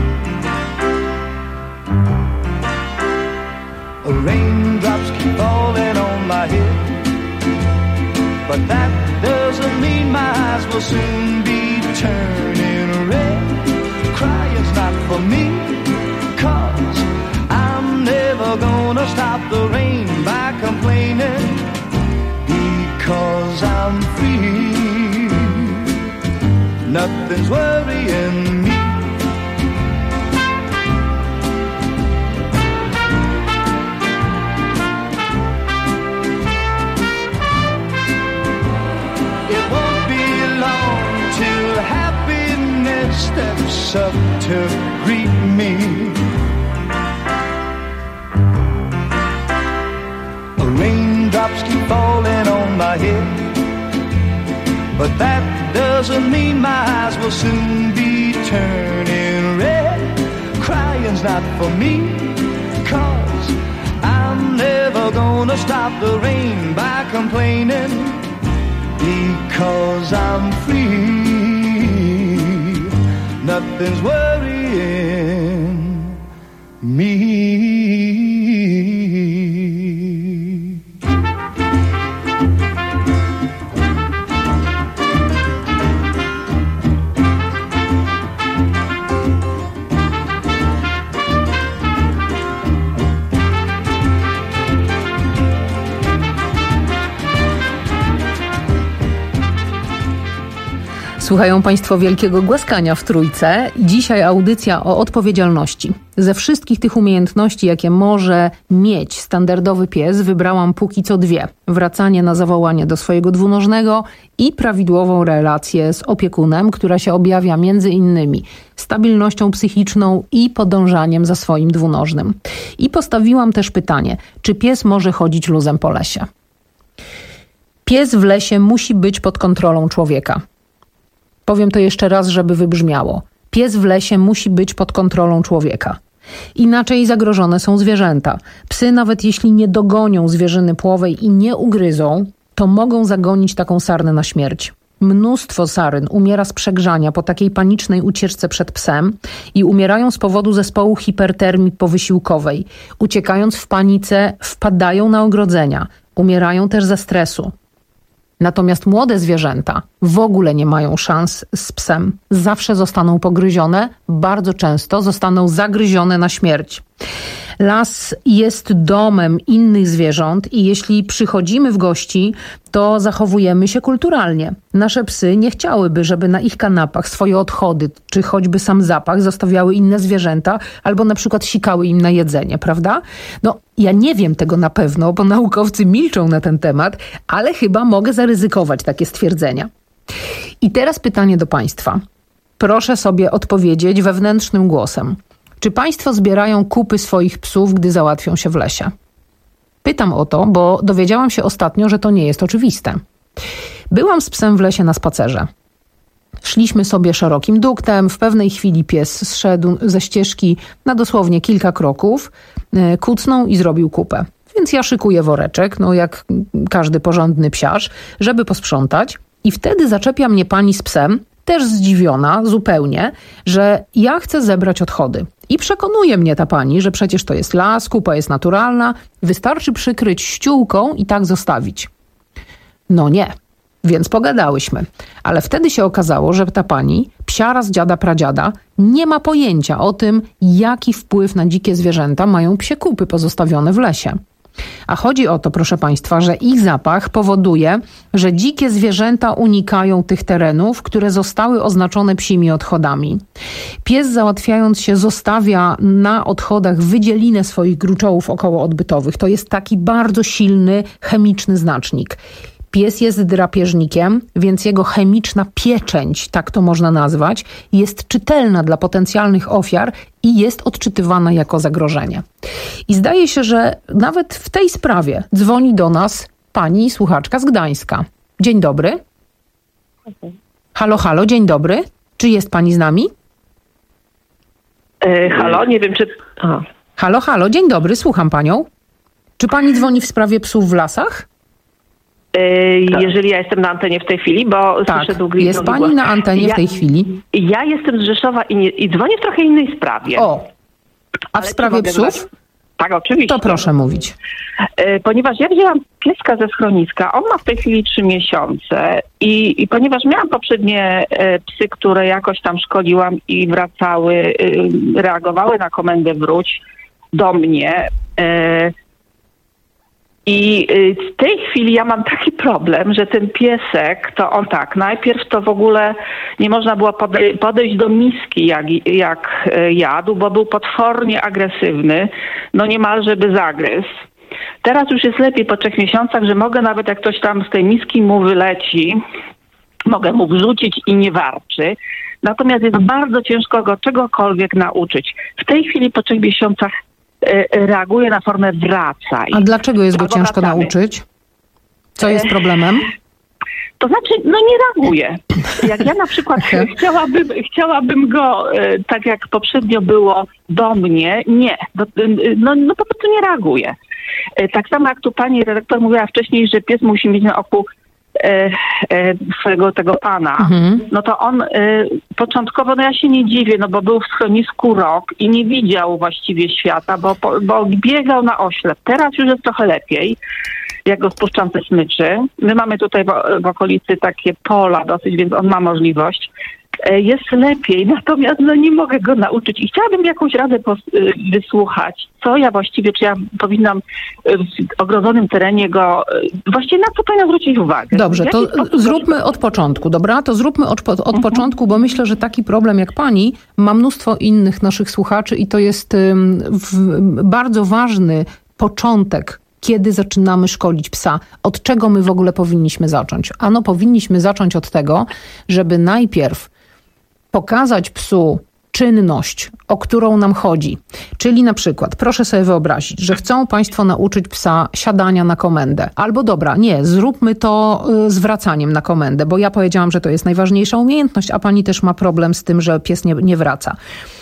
Raindrops keep falling on my head, but that doesn't mean my eyes will soon be turning red. Crying's not for me, 'cause I'm never gonna stop nothing's worrying me. It won't be long till happiness steps up to greet me. Raindrops keep falling on my head, but that doesn't mean my eyes will soon be turning red. Crying's not for me, 'cause I'm never gonna stop the rain by complaining, because I'm free. Nothing's worrying me. Słuchają Państwo Wielkiego Głaskania w Trójce. Dzisiaj audycja o odpowiedzialności. Ze wszystkich tych umiejętności, jakie może mieć standardowy pies, wybrałam póki co dwie. Wracanie na zawołanie do swojego dwunożnego i prawidłową relację z opiekunem, która się objawia między innymi stabilnością psychiczną i podążaniem za swoim dwunożnym. I postawiłam też pytanie, czy pies może chodzić luzem po lesie? Pies w lesie musi być pod kontrolą człowieka. Powiem to jeszcze raz, żeby wybrzmiało. Pies w lesie musi być pod kontrolą człowieka. Inaczej zagrożone są zwierzęta. Psy, nawet jeśli nie dogonią zwierzyny płowej i nie ugryzą, to mogą zagonić taką sarnę na śmierć. Mnóstwo saryn umiera z przegrzania po takiej panicznej ucieczce przed psem i umierają z powodu zespołu hipertermii powysiłkowej. Uciekając w panice, wpadają na ogrodzenia. Umierają też ze stresu. Natomiast młode zwierzęta w ogóle nie mają szans z psem. Zawsze zostaną pogryzione, bardzo często zostaną zagryzione na śmierć. Las jest domem innych zwierząt i jeśli przychodzimy w gości, to zachowujemy się kulturalnie. Nasze psy nie chciałyby, żeby na ich kanapach swoje odchody, czy choćby sam zapach zostawiały inne zwierzęta, albo na przykład sikały im na jedzenie, prawda? No, ja nie wiem tego na pewno, bo naukowcy milczą na ten temat, ale chyba mogę zaryzykować takie stwierdzenia. I teraz pytanie do Państwa. Proszę sobie odpowiedzieć wewnętrznym głosem. Czy Państwo zbierają kupy swoich psów, gdy załatwią się w lesie? Pytam o to, bo dowiedziałam się ostatnio, że to nie jest oczywiste. Byłam z psem w lesie na spacerze. Szliśmy sobie szerokim duktem, w pewnej chwili pies zszedł ze ścieżki na dosłownie kilka kroków, kucnął i zrobił kupę. Więc ja szykuję woreczek, no jak każdy porządny psiarz, żeby posprzątać i wtedy zaczepia mnie pani z psem, też zdziwiona zupełnie, że ja chcę zebrać odchody. I przekonuje mnie ta pani, że przecież to jest las, kupa jest naturalna, wystarczy przykryć ściółką i tak zostawić. No nie, więc pogadałyśmy. Ale wtedy się okazało, że ta pani, psiara z dziada pradziada, nie ma pojęcia o tym, jaki wpływ na dzikie zwierzęta mają psie kupy pozostawione w lesie. A chodzi o to, proszę Państwa, że ich zapach powoduje, że dzikie zwierzęta unikają tych terenów, które zostały oznaczone psimi odchodami. Pies, załatwiając się, zostawia na odchodach wydzielinę swoich gruczołów okołoodbytowych. To jest taki bardzo silny, chemiczny znacznik. Pies jest drapieżnikiem, więc jego chemiczna pieczęć, tak to można nazwać, jest czytelna dla potencjalnych ofiar i jest odczytywana jako zagrożenie. I zdaje się, że nawet w tej sprawie dzwoni do nas pani słuchaczka z Gdańska. Dzień dobry. Halo, halo, dzień dobry. Czy jest pani z nami? E, halo, nie wiem czy... Aha. Halo, halo, dzień dobry, słucham panią. Czy pani dzwoni w sprawie psów w lasach? Jeżeli ja jestem na antenie w tej chwili, bo tak, słyszę długi jest pani głos. Na antenie ja, w tej chwili. Ja jestem z Rzeszowa i, nie, i dzwonię w trochę innej sprawie. O, a w sprawie psów? Tak, oczywiście. To proszę mówić. Ponieważ ja wzięłam pieska ze schroniska, on ma w tej chwili trzy miesiące i, i ponieważ miałam poprzednie psy, które jakoś tam szkoliłam i wracały, reagowały na komendę wróć do mnie, I w tej chwili ja mam taki problem, że ten piesek, to on tak, najpierw to w ogóle nie można było pode- podejść do miski, jak, jak jadł, bo był potwornie agresywny, no niemalże by zagryzł. Teraz już jest lepiej po trzech miesiącach, że mogę nawet jak ktoś tam z tej miski mu wyleci, mogę mu wrzucić i nie warczy. Natomiast jest bardzo ciężko go czegokolwiek nauczyć. W tej chwili po trzech miesiącach reaguje na formę wracaj. A dlaczego jest go Albo ciężko wracamy. nauczyć? Co jest problemem? To znaczy, no nie reaguje. Jak ja na przykład chciałabym, chciałabym go, tak jak poprzednio było, do mnie, nie. No, no po prostu nie reaguje. Tak samo jak tu pani redaktor mówiła wcześniej, że pies musi mieć na oku e, e, swojego tego pana, mhm. no to on e, początkowo, no ja się nie dziwię, no bo był w schronisku rok i nie widział właściwie świata, bo, bo biegał na oślep. Teraz już jest trochę lepiej, jak go spuszczam te smyczy. My mamy tutaj w, w okolicy takie pola dosyć, więc on ma możliwość. Jest lepiej, natomiast no nie mogę go nauczyć i chciałabym jakąś radę pos- wysłuchać, co ja właściwie, czy ja powinnam w ogrodzonym terenie go, właściwie na co powinna zwrócić uwagę. Dobrze, to zróbmy od początku, dobra? To zróbmy od, od mhm. początku, bo myślę, że taki problem jak pani ma mnóstwo innych naszych słuchaczy i to jest um, w, bardzo ważny początek, kiedy zaczynamy szkolić psa. Od czego my w ogóle powinniśmy zacząć? Ano, powinniśmy zacząć od tego, żeby najpierw pokazać psu czynność, o którą nam chodzi. Czyli na przykład, proszę sobie wyobrazić, że chcą państwo nauczyć psa siadania na komendę. Albo dobra, nie, zróbmy to y, zwracaniem na komendę, bo ja powiedziałam, że to jest najważniejsza umiejętność, a pani też ma problem z tym, że pies nie, nie wraca.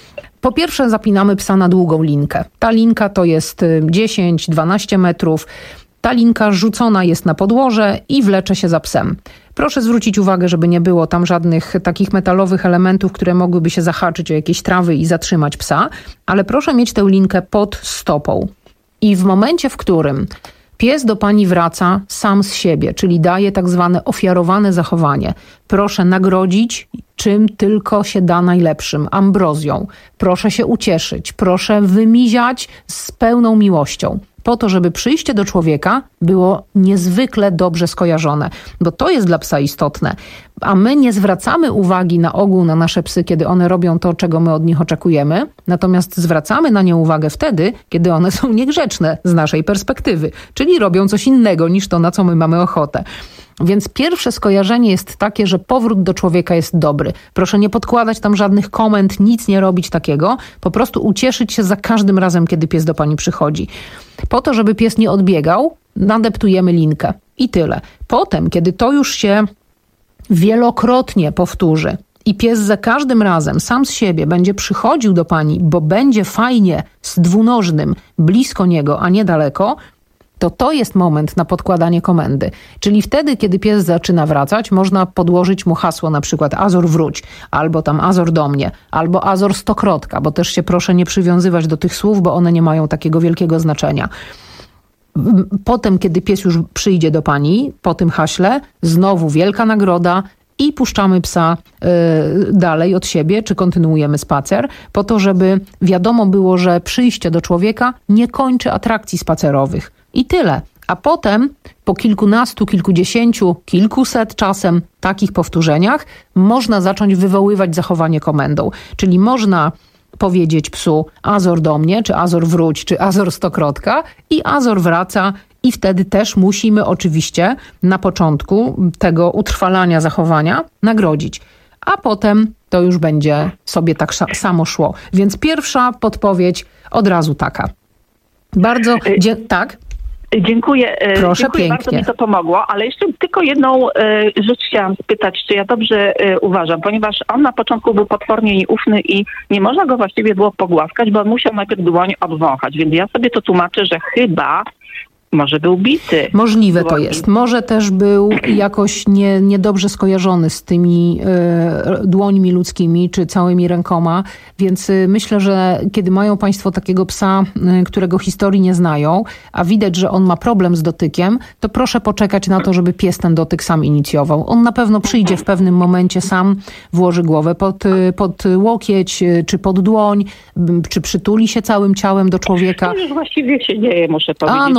Po pierwsze zapinamy psa na długą linkę. Ta linka to jest dziesięć dwanaście metrów. Ta linka rzucona jest na podłoże i wlecze się za psem. Proszę zwrócić uwagę, żeby nie było tam żadnych takich metalowych elementów, które mogłyby się zahaczyć o jakieś trawy i zatrzymać psa, ale proszę mieć tę linkę pod stopą. I w momencie, w którym pies do pani wraca sam z siebie, czyli daje tak zwane ofiarowane zachowanie, proszę nagrodzić czym tylko się da najlepszym, ambrozją. Proszę się ucieszyć, proszę wymiziać z pełną miłością. Po to, żeby przyjście do człowieka było niezwykle dobrze skojarzone, bo to jest dla psa istotne. A my nie zwracamy uwagi na ogół na nasze psy, kiedy one robią to, czego my od nich oczekujemy, natomiast zwracamy na nie uwagę wtedy, kiedy one są niegrzeczne z naszej perspektywy, czyli robią coś innego niż to, na co my mamy ochotę. Więc pierwsze skojarzenie jest takie, że powrót do człowieka jest dobry. Proszę nie podkładać tam żadnych komend, nic nie robić takiego. Po prostu ucieszyć się za każdym razem, kiedy pies do pani przychodzi. Po to, żeby pies nie odbiegał, nadeptujemy linkę. I tyle. Potem, kiedy to już się wielokrotnie powtórzy i pies za każdym razem sam z siebie będzie przychodził do pani, bo będzie fajnie z dwunożnym blisko niego, a nie daleko, to to jest moment na podkładanie komendy. Czyli wtedy, kiedy pies zaczyna wracać, można podłożyć mu hasło na przykład Azor wróć, albo tam Azor do mnie, albo Azor stokrotka, bo też się proszę nie przywiązywać do tych słów, bo one nie mają takiego wielkiego znaczenia. Potem, kiedy pies już przyjdzie do pani, po tym haśle, znowu wielka nagroda i puszczamy psa y, dalej od siebie, czy kontynuujemy spacer, po to, żeby wiadomo było, że przyjście do człowieka nie kończy atrakcji spacerowych. I tyle. A potem po kilkunastu, kilkudziesięciu, kilkuset czasem takich powtórzeniach można zacząć wywoływać zachowanie komendą. Czyli można powiedzieć psu Azor do mnie, czy Azor wróć, czy Azor stokrotka i Azor wraca i wtedy też musimy oczywiście na początku tego utrwalania zachowania nagrodzić. A potem to już będzie sobie tak samo szło. Więc pierwsza podpowiedź od razu taka. Bardzo... Dzie- tak? Dziękuję. Proszę, Dziękuję, pięknie. bardzo mi to pomogło, ale jeszcze tylko jedną e, rzecz chciałam spytać, czy ja dobrze e, uważam, ponieważ on na początku był potwornie nieufny i nie można go właściwie było pogłaskać, bo on musiał najpierw dłoń obwąchać, więc ja sobie to tłumaczę, że chyba może był bity. Możliwe to jest. Może też był jakoś nie, niedobrze skojarzony z tymi y, dłońmi ludzkimi, czy całymi rękoma, więc y, myślę, że kiedy mają państwo takiego psa, y, którego historii nie znają, a widać, że on ma problem z dotykiem, to proszę poczekać na to, żeby pies ten dotyk sam inicjował. On na pewno przyjdzie w pewnym momencie sam, włoży głowę pod, y, pod łokieć, y, czy pod dłoń, y, czy przytuli się całym ciałem do człowieka. To już właściwie się dzieje, muszę powiedzieć. A no właśnie.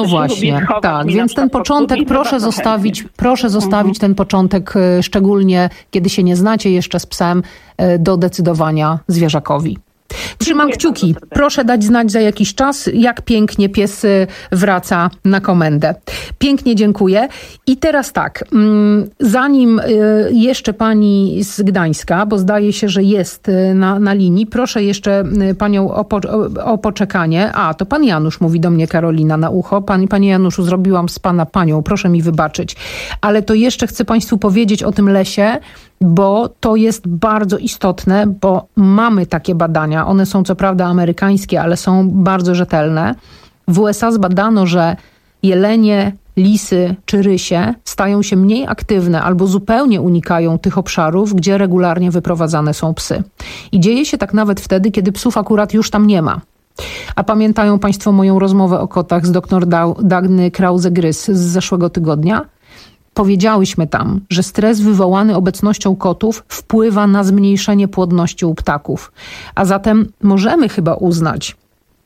właśnie, tak, więc ten początek proszę zostawić, proszę zostawić ten początek, szczególnie kiedy się nie znacie jeszcze z psem, do decydowania zwierzakowi. Trzymam kciuki. Proszę dać znać za jakiś czas, jak pięknie pies wraca na komendę. Pięknie dziękuję. I teraz tak, zanim jeszcze pani z Gdańska, bo zdaje się, że jest na, na linii, proszę jeszcze panią o, po, o poczekanie. A, to pan Janusz mówi do mnie, Karolina, na ucho. Pani, panie Januszu, zrobiłam z pana panią, proszę mi wybaczyć. Ale to jeszcze chcę państwu powiedzieć o tym lesie, bo to jest bardzo istotne, bo mamy takie badania. One są co prawda amerykańskie, ale są bardzo rzetelne. W U S A zbadano, że jelenie, lisy czy rysie stają się mniej aktywne albo zupełnie unikają tych obszarów, gdzie regularnie wyprowadzane są psy. I dzieje się tak nawet wtedy, kiedy psów akurat już tam nie ma. A pamiętają państwo moją rozmowę o kotach z dr Dagny Krause-Grys z zeszłego tygodnia? Powiedziałyśmy tam, że stres wywołany obecnością kotów wpływa na zmniejszenie płodności u ptaków. A zatem możemy chyba uznać,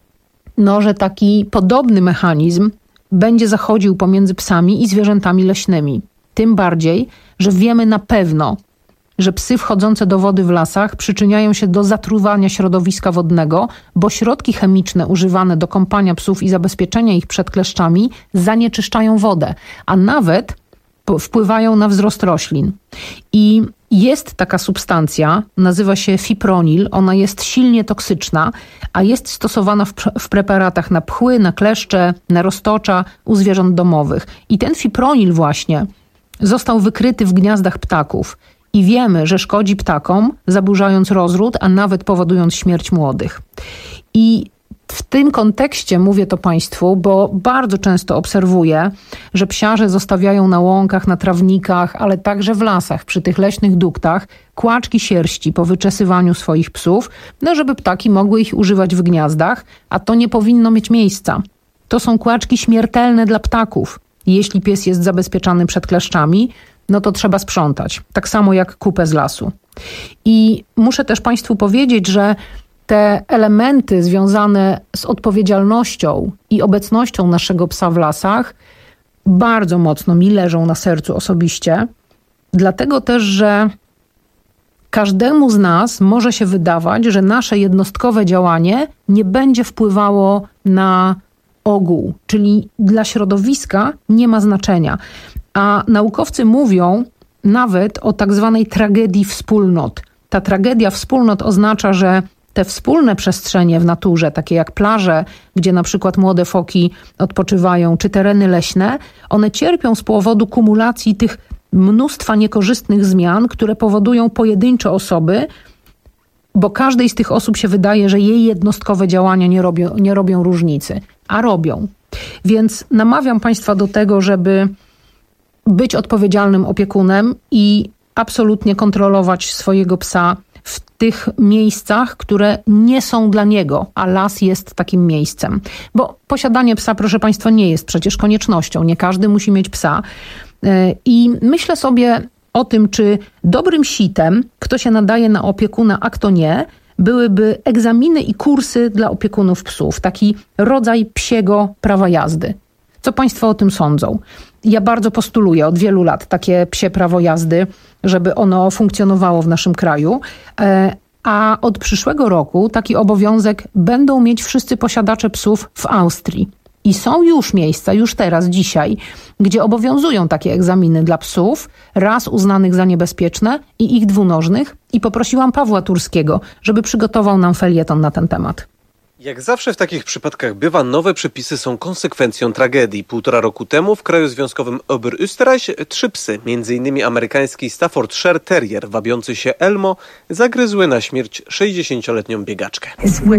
no, że taki podobny mechanizm będzie zachodził pomiędzy psami i zwierzętami leśnymi. Tym bardziej, że wiemy na pewno, że psy wchodzące do wody w lasach przyczyniają się do zatruwania środowiska wodnego, bo środki chemiczne używane do kąpania psów i zabezpieczenia ich przed kleszczami zanieczyszczają wodę, a nawet wpływają na wzrost roślin. I jest taka substancja, nazywa się fipronil, ona jest silnie toksyczna, a jest stosowana w, w preparatach na pchły, na kleszcze, na roztocza u zwierząt domowych. I ten fipronil właśnie został wykryty w gniazdach ptaków. I wiemy, że szkodzi ptakom, zaburzając rozród, a nawet powodując śmierć młodych. I w tym kontekście mówię to państwu, bo bardzo często obserwuję, że psiarze zostawiają na łąkach, na trawnikach, ale także w lasach, przy tych leśnych duktach, kłaczki sierści po wyczesywaniu swoich psów, no żeby ptaki mogły ich używać w gniazdach, a to nie powinno mieć miejsca. To są kłaczki śmiertelne dla ptaków. Jeśli pies jest zabezpieczany przed kleszczami, no to trzeba sprzątać. Tak samo jak kupę z lasu. I muszę też państwu powiedzieć, że te elementy związane z odpowiedzialnością i obecnością naszego psa w lasach bardzo mocno mi leżą na sercu osobiście. Dlatego też, że każdemu z nas może się wydawać, że nasze jednostkowe działanie nie będzie wpływało na ogół, czyli dla środowiska nie ma znaczenia. A naukowcy mówią nawet o tak zwanej tragedii wspólnot. Ta tragedia wspólnot oznacza, że te wspólne przestrzenie w naturze, takie jak plaże, gdzie na przykład młode foki odpoczywają, czy tereny leśne, one cierpią z powodu kumulacji tych mnóstwa niekorzystnych zmian, które powodują pojedyncze osoby, bo każdej z tych osób się wydaje, że jej jednostkowe działania nie robią, nie robią różnicy, a robią. Więc namawiam państwa do tego, żeby być odpowiedzialnym opiekunem i absolutnie kontrolować swojego psa w tych miejscach, które nie są dla niego, a las jest takim miejscem. Bo posiadanie psa, proszę państwa, nie jest przecież koniecznością. Nie każdy musi mieć psa. I myślę sobie o tym, czy dobrym sitem, kto się nadaje na opiekuna, a kto nie, byłyby egzaminy i kursy dla opiekunów psów. Taki rodzaj psiego prawa jazdy. Co państwo o tym sądzą? Ja bardzo postuluję od wielu lat takie psie prawo jazdy, żeby ono funkcjonowało w naszym kraju. A od przyszłego roku taki obowiązek będą mieć wszyscy posiadacze psów w Austrii. I są już miejsca, już teraz, dzisiaj, gdzie obowiązują takie egzaminy dla psów, ras uznanych za niebezpieczne i ich dwunożnych. I poprosiłam Pawła Turskiego, żeby przygotował nam felieton na ten temat. Jak zawsze w takich przypadkach bywa, nowe przepisy są konsekwencją tragedii. Półtora roku temu w kraju związkowym Oberösterreich trzy psy, między innymi amerykański Staffordshire Terrier wabiący się Elmo, zagryzły na śmierć sześćdziesięcioletnią biegaczkę.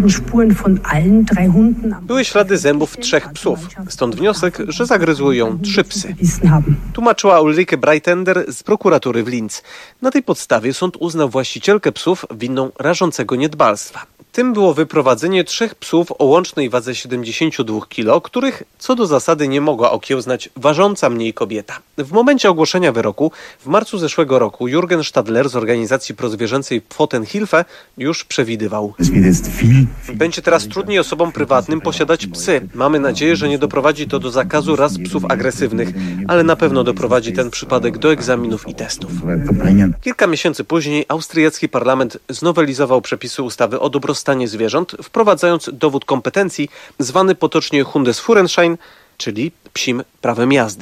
Były ślady zębów trzech psów, stąd wniosek, że zagryzły ją trzy psy. Tłumaczyła Ulrike Breitender z prokuratury w Linz. Na tej podstawie sąd uznał właścicielkę psów winną rażącego niedbalstwa. tym było wyprowadzenie trzech psów o łącznej wadze siedemdziesiąt dwa kilogramów, których co do zasady nie mogła okiełznać ważąca mniej kobieta. W momencie ogłoszenia wyroku w marcu zeszłego roku Jürgen Stadler z organizacji prozwierzęcej Pfotenhilfe już przewidywał: będzie teraz trudniej osobom prywatnym posiadać psy. Mamy nadzieję, że nie doprowadzi to do zakazu ras psów agresywnych, ale na pewno doprowadzi ten przypadek do egzaminów i testów. Kilka miesięcy później austriacki parlament znowelizował przepisy ustawy o dobrostanie zwierząt, wprowadzając dowód kompetencji zwany potocznie Hundesführerschein, czyli psim prawem jazdy.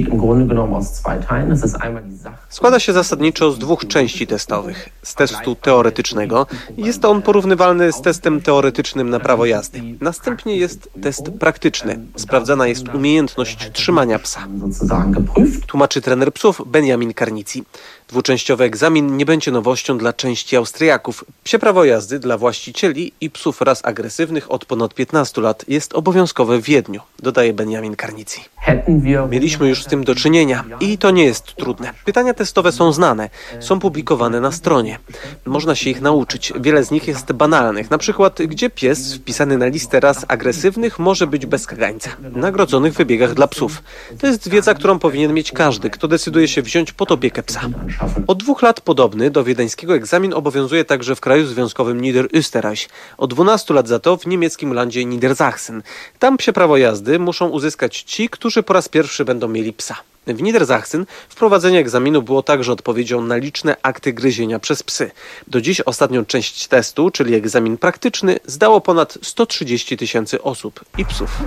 Składa się zasadniczo z dwóch części testowych. Z testu teoretycznego. Jest on porównywalny z testem teoretycznym na prawo jazdy. Następnie jest test praktyczny. Sprawdzana jest umiejętność trzymania psa. Tłumaczy trener psów Benjamin Karnici. Dwuczęściowy egzamin nie będzie nowością dla części Austriaków. Psie prawo jazdy dla właścicieli i psów ras agresywnych od ponad piętnastu lat jest obowiązkowe w Wiedniu, dodaje Benjamin Karnici. Mieliśmy już z tym do czynienia i to nie jest trudne. Pytania testowe są znane, są publikowane na stronie. Można się ich nauczyć. Wiele z nich jest banalnych. Na przykład, gdzie pies wpisany na listę ras agresywnych może być bez kagańca. Nagrodzonych wybiegach dla psów. To jest wiedza, którą powinien mieć każdy, kto decyduje się wziąć pod opiekę psa. Od dwóch lat podobny do wiedeńskiego egzamin obowiązuje także w kraju związkowym Niederösterreich. Od dwunastu lat za to w niemieckim landzie Niedersachsen. Tam psie prawo jazdy muszą uzyskać ci, którzy po raz pierwszy będą mieli psa. W Niedersachsen wprowadzenie egzaminu było także odpowiedzią na liczne akty gryzienia przez psy. Do dziś ostatnią część testu, czyli egzamin praktyczny, zdało ponad sto trzydzieści tysięcy osób i psów.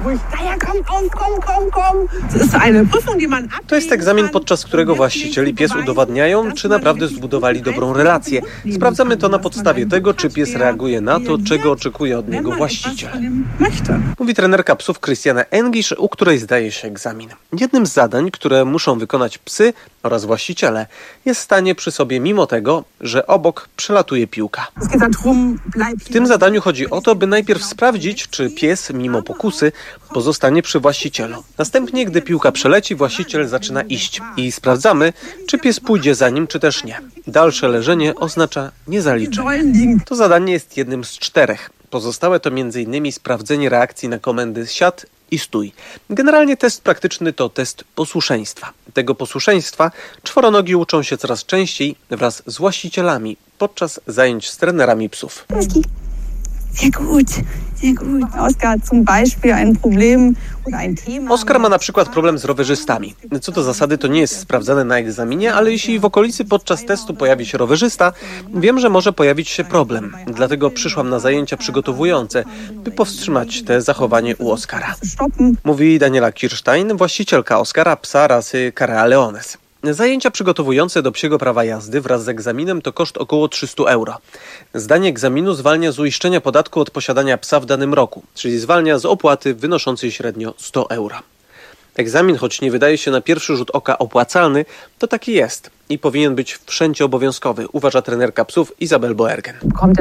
To jest egzamin, podczas którego właściciel i pies udowadniają, czy naprawdę zbudowali dobrą relację. Sprawdzamy to na podstawie tego, czy pies reaguje na to, czego oczekuje od niego właściciel. Mówi trenerka psów Christiane Engisch, u której zdaje się egzamin. Jednym z zadań, które muszą wykonać psy oraz właściciele, jest stanie przy sobie mimo tego, że obok przelatuje piłka. W tym zadaniu chodzi o to, by najpierw sprawdzić, czy pies, mimo pokusy, pozostanie przy właścicielu. Następnie, gdy piłka przeleci, właściciel zaczyna iść i sprawdzamy, czy pies pójdzie za nim, czy też nie. Dalsze leżenie oznacza niezaliczenie. To zadanie jest jednym z czterech. Pozostałe to między innymi sprawdzenie reakcji na komendy siad i stój. Generalnie test praktyczny to test posłuszeństwa. Tego posłuszeństwa czworonogi uczą się coraz częściej wraz z właścicielami podczas zajęć z trenerami psów. Sehr gut, sehr gut. Oskar zum Beispiel ein Problem oder ein Thema. Oskar ma na przykład problem z rowerzystami. Co do zasady to nie jest sprawdzane na egzaminie, ale jeśli w okolicy podczas testu pojawi się rowerzysta, wiem, że może pojawić się problem. Dlatego przyszłam na zajęcia przygotowujące, by powstrzymać te zachowanie u Oskara. Mówi Daniela Kirstein, właścicielka Oskara, psa rasy Carea Leones. Zajęcia przygotowujące do psiego prawa jazdy wraz z egzaminem to koszt około trzysta euro. Zdanie egzaminu zwalnia z uiszczenia podatku od posiadania psa w danym roku, czyli zwalnia z opłaty wynoszącej średnio sto euro. Egzamin, choć nie wydaje się na pierwszy rzut oka opłacalny, to taki jest i powinien być wszędzie obowiązkowy, uważa trenerka psów Isabel Boergen.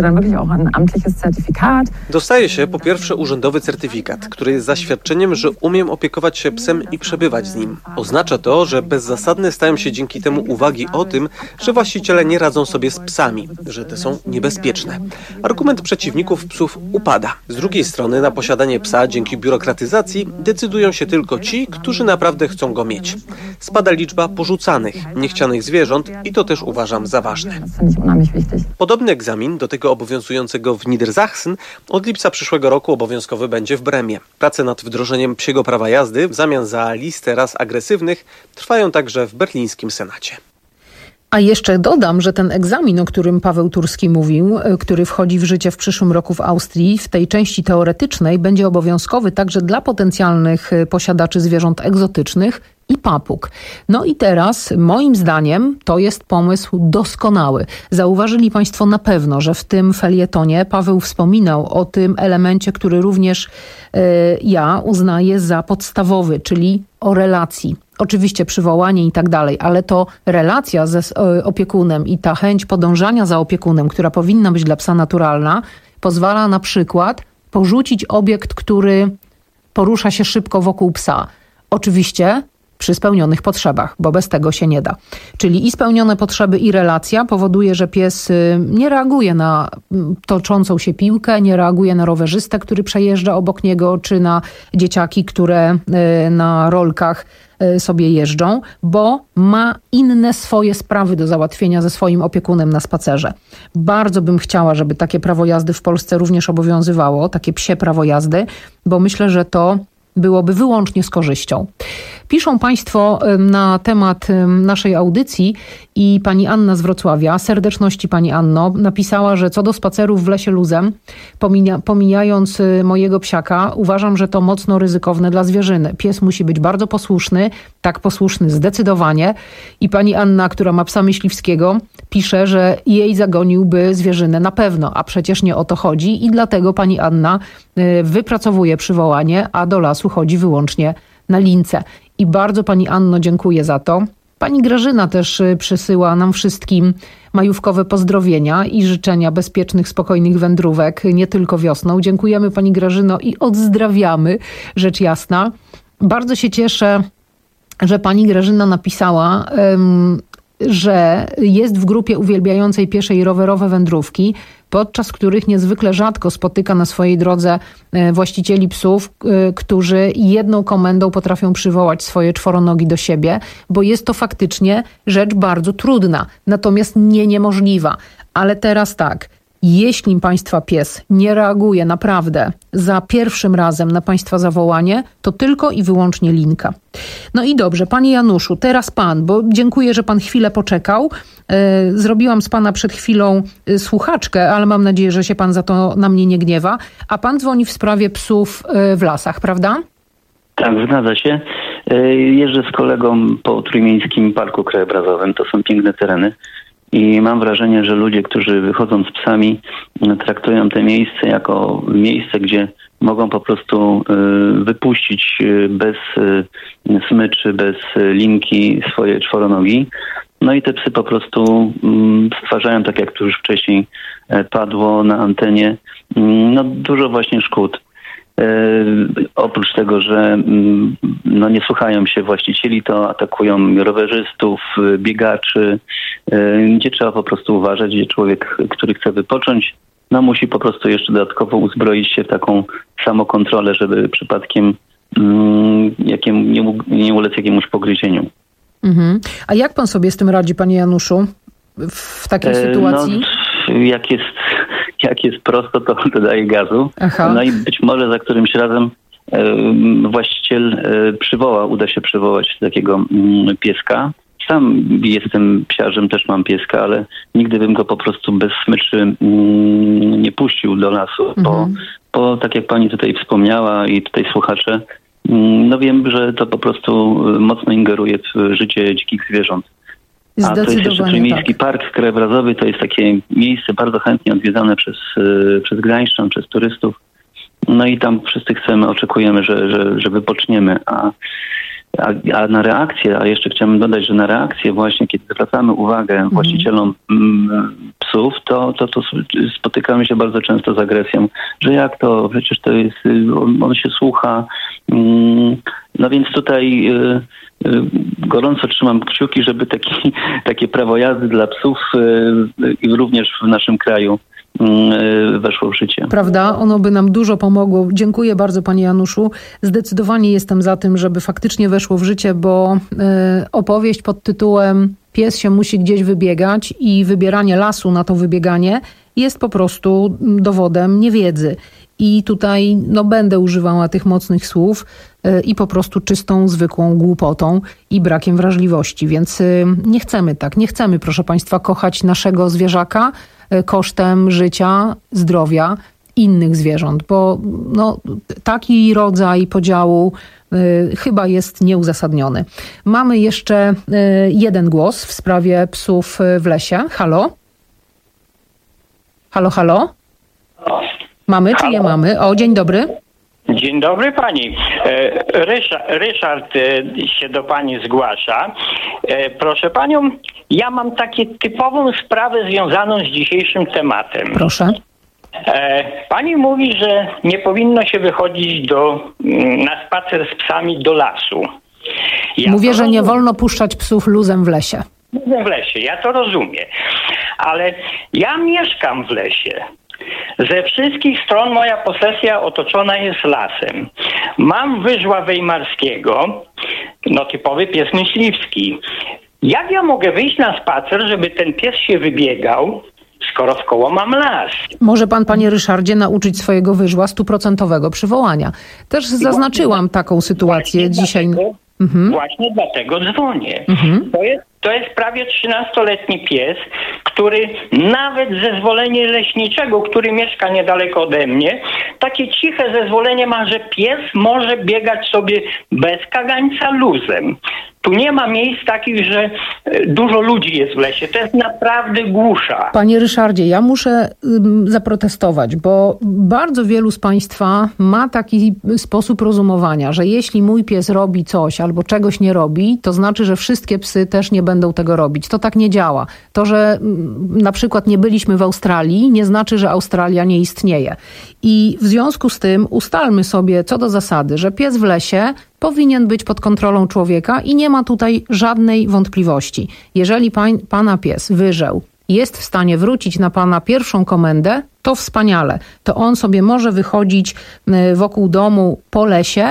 Dostaje się po pierwsze urzędowy certyfikat, który jest zaświadczeniem, że umiem opiekować się psem i przebywać z nim. Oznacza to, że bezzasadne stają się dzięki temu uwagi o tym, że właściciele nie radzą sobie z psami, że te są niebezpieczne. Argument przeciwników psów upada. Z drugiej strony na posiadanie psa dzięki biurokratyzacji decydują się tylko ci, którzy naprawdę chcą go mieć. Spada liczba porzucanych, niechcianych zwierząt i to też uważam za ważne. Podobny egzamin do tego obowiązującego w Niedersachsen od lipca przyszłego roku obowiązkowy będzie w Bremie. Prace nad wdrożeniem psiego prawa jazdy w zamian za listę ras agresywnych trwają także w berlińskim Senacie. A jeszcze dodam, że ten egzamin, o którym Paweł Turski mówił, który wchodzi w życie w przyszłym roku w Austrii, w tej części teoretycznej będzie obowiązkowy także dla potencjalnych posiadaczy zwierząt egzotycznych i papug. No i teraz, moim zdaniem, to jest pomysł doskonały. Zauważyli Państwo na pewno, że w tym felietonie Paweł wspominał o tym elemencie, który również y, ja uznaję za podstawowy, czyli o relacji. Oczywiście przywołanie i tak dalej, ale to relacja ze opiekunem i ta chęć podążania za opiekunem, która powinna być dla psa naturalna, pozwala na przykład porzucić obiekt, który porusza się szybko wokół psa. Oczywiście przy spełnionych potrzebach, bo bez tego się nie da. Czyli i spełnione potrzeby, i relacja powoduje, że pies nie reaguje na toczącą się piłkę, nie reaguje na rowerzystę, który przejeżdża obok niego, czy na dzieciaki, które na rolkach sobie jeżdżą, bo ma inne swoje sprawy do załatwienia ze swoim opiekunem na spacerze. Bardzo bym chciała, żeby takie prawo jazdy w Polsce również obowiązywało, takie psie prawo jazdy, bo myślę, że to byłoby wyłącznie z korzyścią. Piszą Państwo na temat naszej audycji i pani Anna z Wrocławia, serdeczności pani Anno, napisała, że co do spacerów w lesie luzem, pomija, pomijając mojego psiaka, uważam, że to mocno ryzykowne dla zwierzyny. Pies musi być bardzo posłuszny, tak posłuszny zdecydowanie. I pani Anna, która ma psa myśliwskiego, pisze, że jej zagoniłby zwierzynę na pewno, a przecież nie o to chodzi i dlatego pani Anna wypracowuje przywołanie, a do lasu chodzi wyłącznie na lince. I bardzo pani Anno dziękuję za to. Pani Grażyna też przysyła nam wszystkim majówkowe pozdrowienia i życzenia bezpiecznych, spokojnych wędrówek, nie tylko wiosną. Dziękujemy pani Grażyno i odzdrawiamy, rzecz jasna. Bardzo się cieszę, że pani Grażyna napisała, um, że jest w grupie uwielbiającej piesze i rowerowe wędrówki, podczas których niezwykle rzadko spotyka na swojej drodze właścicieli psów, którzy jedną komendą potrafią przywołać swoje czworonogi do siebie, bo jest to faktycznie rzecz bardzo trudna, natomiast nie niemożliwa. Ale teraz tak, jeśli Państwa pies nie reaguje naprawdę za pierwszym razem na Państwa zawołanie, to tylko i wyłącznie linka. No i dobrze, Panie Januszu, teraz Pan, bo dziękuję, że Pan chwilę poczekał. Zrobiłam z Pana przed chwilą słuchaczkę, ale mam nadzieję, że się Pan za to na mnie nie gniewa. A Pan dzwoni w sprawie psów w lasach, prawda? Tak, zgadza się. Jeżdżę z kolegą po Trójmiejskim Parku Krajobrazowym. To są piękne tereny. I mam wrażenie, że ludzie, którzy wychodzą z psami, traktują te miejsce jako miejsce, gdzie mogą po prostu wypuścić bez smyczy, bez linki swoje czworonogi. No i te psy po prostu stwarzają, tak jak tu już wcześniej padło na antenie, no dużo właśnie szkód. E, oprócz tego, że no, nie słuchają się właścicieli, to atakują rowerzystów, biegaczy, e, gdzie trzeba po prostu uważać, gdzie człowiek, który chce wypocząć, no musi po prostu jeszcze dodatkowo uzbroić się w taką samokontrolę, żeby przypadkiem mm, jakim, nie, nie ulec jakiemuś pogryzieniu. Mhm. A jak pan sobie z tym radzi, panie Januszu, w takiej e, sytuacji? No, jak jest jak jest prosto, to dodaje gazu. Aha. No i być może za którymś razem e, właściciel e, przywoła, uda się przywołać takiego mm, pieska. Sam jestem psiarzem, też mam pieska, ale nigdy bym go po prostu bez smyczy mm, nie puścił do lasu, mhm. bo, bo tak jak pani tutaj wspomniała i tutaj słuchacze, mm, no wiem, że to po prostu mocno ingeruje w życie dzikich zwierząt. A to jest jeszcze Trójmiejski tak. Park Krajobrazowy, to jest takie miejsce bardzo chętnie odwiedzane przez, przez gdańszczan, przez turystów. No i tam wszyscy chcemy, oczekujemy, że, że, że wypoczniemy. A, a, a na reakcję, a jeszcze chciałbym dodać, że na reakcję właśnie, kiedy zwracamy uwagę mm. właścicielom mm, psów, to, to, to spotykamy się bardzo często z agresją, że jak to, przecież to jest, on, on się słucha. Mm, no więc tutaj... Y, gorąco trzymam kciuki, żeby taki, takie prawo jazdy dla psów i również w naszym kraju weszło w życie. Prawda? Ono by nam dużo pomogło. Dziękuję bardzo, panie Januszu. Zdecydowanie jestem za tym, żeby faktycznie weszło w życie, bo opowieść pod tytułem Pies się musi gdzieś wybiegać i wybieranie lasu na to wybieganie jest po prostu dowodem niewiedzy. I tutaj no, będę używała tych mocnych słów yy, i po prostu czystą, zwykłą głupotą i brakiem wrażliwości. Więc yy, nie chcemy tak, nie chcemy, proszę państwa, kochać naszego zwierzaka yy, kosztem życia, zdrowia innych zwierząt, bo no, taki rodzaj podziału yy, chyba jest nieuzasadniony. Mamy jeszcze yy, jeden głos w sprawie psów w lesie. Halo? Halo, halo? Mamy czy nie mamy? O, dzień dobry. Dzień dobry pani. Ryszard, Ryszard się do pani zgłasza. Proszę panią, ja mam takie typową sprawę związaną z dzisiejszym tematem. Proszę. Pani mówi, że nie powinno się wychodzić do, na spacer z psami do lasu. Ja Mówię, że nie wolno puszczać psów luzem w lesie. Luzem w lesie, ja to rozumiem. Ale ja mieszkam w lesie. Ze wszystkich stron moja posesja otoczona jest lasem. Mam wyżła wejmarskiego, no typowy pies myśliwski. Jak ja mogę wyjść na spacer, żeby ten pies się wybiegał, skoro wkoło mam las? Może pan, panie Ryszardzie, nauczyć swojego wyżła stuprocentowego przywołania. Też zaznaczyłam taką sytuację dzisiaj. Dlatego, mhm. Właśnie dlatego dzwonię. Mhm. To jest, to jest prawie trzynastoletni pies, który nawet zezwolenie leśniczego, który mieszka niedaleko ode mnie, takie ciche zezwolenie ma, że pies może biegać sobie bez kagańca luzem. Tu nie ma miejsc takich, że dużo ludzi jest w lesie. To jest naprawdę głusza. Panie Ryszardzie, ja muszę ym, zaprotestować, bo bardzo wielu z państwa ma taki sposób rozumowania, że jeśli mój pies robi coś albo czegoś nie robi, to znaczy, że wszystkie psy też nie będą tego robić. To tak nie działa. To, że ym, na przykład nie byliśmy w Australii, nie znaczy, że Australia nie istnieje. I w związku z tym ustalmy sobie co do zasady, że pies w lesie powinien być pod kontrolą człowieka i nie ma tutaj żadnej wątpliwości. Jeżeli pań, pana pies wyżeł, jest w stanie wrócić na pana pierwszą komendę, to wspaniale. To on sobie może wychodzić wokół domu po lesie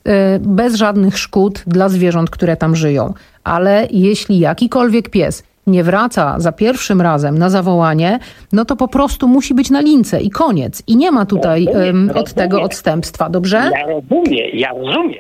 bez żadnych szkód dla zwierząt, które tam żyją. Ale jeśli jakikolwiek pies nie wraca za pierwszym razem na zawołanie, no to po prostu musi być na lince i koniec. I nie ma tutaj rozumiem, od rozumiem. tego odstępstwa, dobrze? Ja rozumiem, ja rozumiem.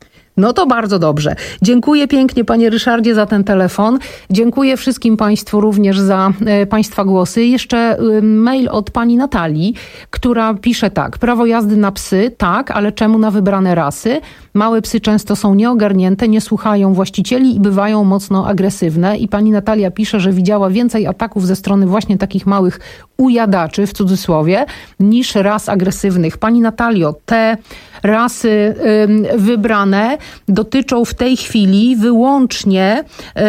No to bardzo dobrze. Dziękuję pięknie, panie Ryszardzie, za ten telefon. Dziękuję wszystkim państwu również za e, państwa głosy. Jeszcze e, mail od pani Natalii, która pisze tak. Prawo jazdy na psy, tak, ale czemu na wybrane rasy? Małe psy często są nieogarnięte, nie słuchają właścicieli i bywają mocno agresywne. I pani Natalia pisze, że widziała więcej ataków ze strony właśnie takich małych ujadaczy, w cudzysłowie, niż ras agresywnych. Pani Natalio, te rasy y, wybrane dotyczą w tej chwili wyłącznie,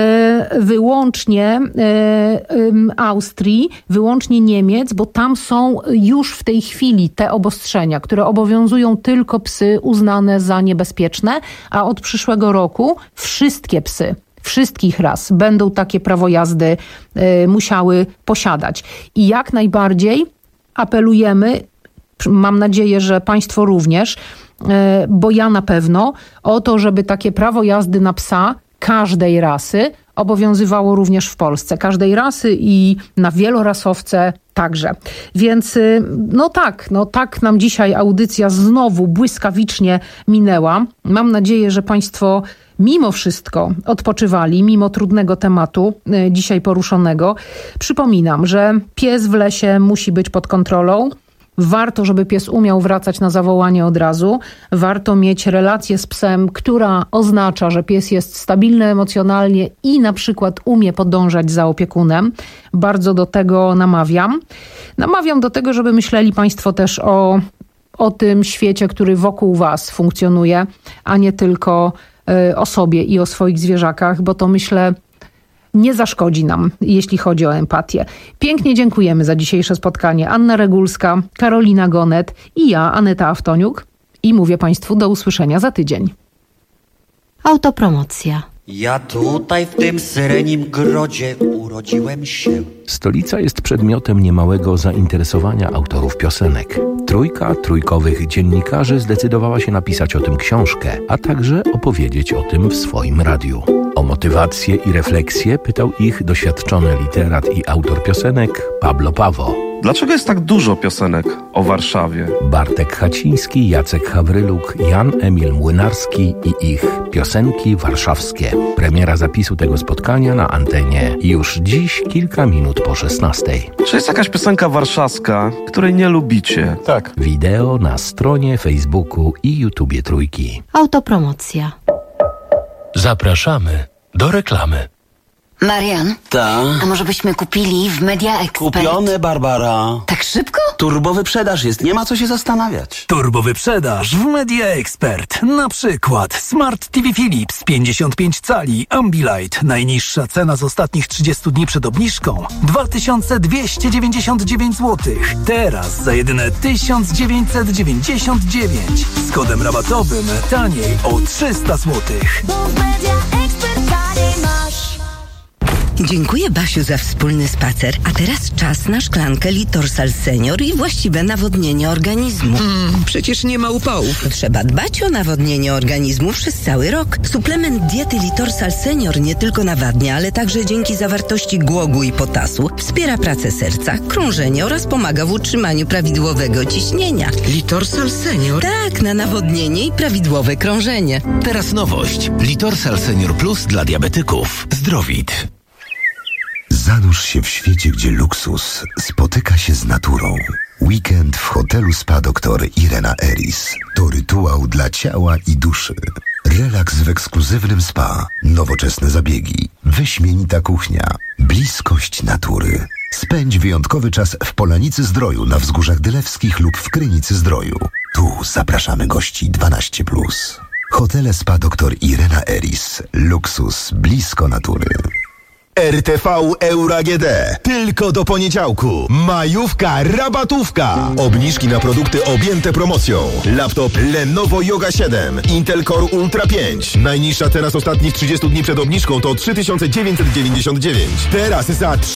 y, wyłącznie y, y, Austrii, wyłącznie Niemiec, bo tam są już w tej chwili te obostrzenia, które obowiązują tylko psy uznane za niebezpieczne, a od przyszłego roku wszystkie psy wszystkich ras będą takie prawo jazdy y, musiały posiadać. I jak najbardziej apelujemy, mam nadzieję, że państwo również, y, bo ja na pewno, o to, żeby takie prawo jazdy na psa każdej rasy obowiązywało również w Polsce. Każdej rasy i na wielorasowce także. Więc no tak, no tak nam dzisiaj audycja znowu błyskawicznie minęła. Mam nadzieję, że państwo mimo wszystko odpoczywali, mimo trudnego tematu dzisiaj poruszonego. Przypominam, że pies w lesie musi być pod kontrolą. Warto, żeby pies umiał wracać na zawołanie od razu. Warto mieć relację z psem, która oznacza, że pies jest stabilny emocjonalnie i na przykład umie podążać za opiekunem. Bardzo do tego namawiam. Namawiam do tego, żeby myśleli państwo też o, o tym świecie, który wokół was funkcjonuje, a nie tylko y, o sobie i o swoich zwierzakach, bo to myślę nie zaszkodzi nam, jeśli chodzi o empatię. Pięknie dziękujemy za dzisiejsze spotkanie. Anna Regulska, Karolina Gonet i ja, Aneta Aftoniuk. I mówię państwu do usłyszenia za tydzień. Autopromocja. Ja tutaj w tym syrenim grodzie urodziłem się. Stolica jest przedmiotem niemałego zainteresowania autorów piosenek. Trójka trójkowych dziennikarzy zdecydowała się napisać o tym książkę, a także opowiedzieć o tym w swoim radiu. O motywację i refleksję pytał ich doświadczony literat i autor piosenek Pablo Pawo. Dlaczego jest tak dużo piosenek o Warszawie? Bartek Haciński, Jacek Hawryluk, Jan Emil Młynarski i ich piosenki warszawskie. Premiera zapisu tego spotkania na antenie już dziś kilka minut po szesnastej. Czy jest jakaś piosenka warszawska, której nie lubicie? Tak. Wideo na stronie Facebooku i YouTubie Trójki. Autopromocja. Zapraszamy do reklamy. Marian? Ta? A może byśmy kupili w Media Expert? Kupione, Barbara. Tak szybko? Turbowyprzedaż jest, nie ma co się zastanawiać. Turbowyprzedaż w Media Expert. Na przykład Smart T V Philips pięćdziesiąt pięć cali Ambilight. Najniższa cena z ostatnich trzydziestu dni przed obniżką dwa tysiące dwieście dziewięćdziesiąt dziewięć złotych. Teraz za jedyne tysiąc dziewięćset dziewięćdziesiąt dziewięć. Z kodem rabatowym taniej o trzysta złotych. Dziękuję, Basiu, za wspólny spacer. A teraz czas na szklankę Litorsal Senior i właściwe nawodnienie organizmu. Mm, przecież nie ma upałów. Trzeba dbać o nawodnienie organizmu przez cały rok. Suplement diety Litorsal Senior nie tylko nawadnia, ale także dzięki zawartości głogu i potasu wspiera pracę serca, krążenie oraz pomaga w utrzymaniu prawidłowego ciśnienia. Litorsal Senior? Tak, na nawodnienie i prawidłowe krążenie. Teraz nowość. Litorsal Senior Plus dla diabetyków. Zdrowit. Zanurz się w świecie, gdzie luksus spotyka się z naturą. Weekend w hotelu Spa doktor Irena Eris to rytuał dla ciała i duszy. Relaks w ekskluzywnym spa, nowoczesne zabiegi, wyśmienita kuchnia, bliskość natury. Spędź wyjątkowy czas w Polanicy Zdroju na Wzgórzach Dylewskich lub w Krynicy Zdroju. Tu zapraszamy gości dwanaście plus. Hotele Spa doktor Irena Eris. Luksus blisko natury. R T V Euro A G D. Tylko do poniedziałku. Majówka, rabatówka. Obniżki na produkty objęte promocją. Laptop Lenovo Yoga siedem. Intel Core Ultra pięć. Najniższa cena z ostatnich trzydziestu dni przed obniżką to trzy tysiące dziewięćset dziewięćdziesiąt dziewięć. Teraz za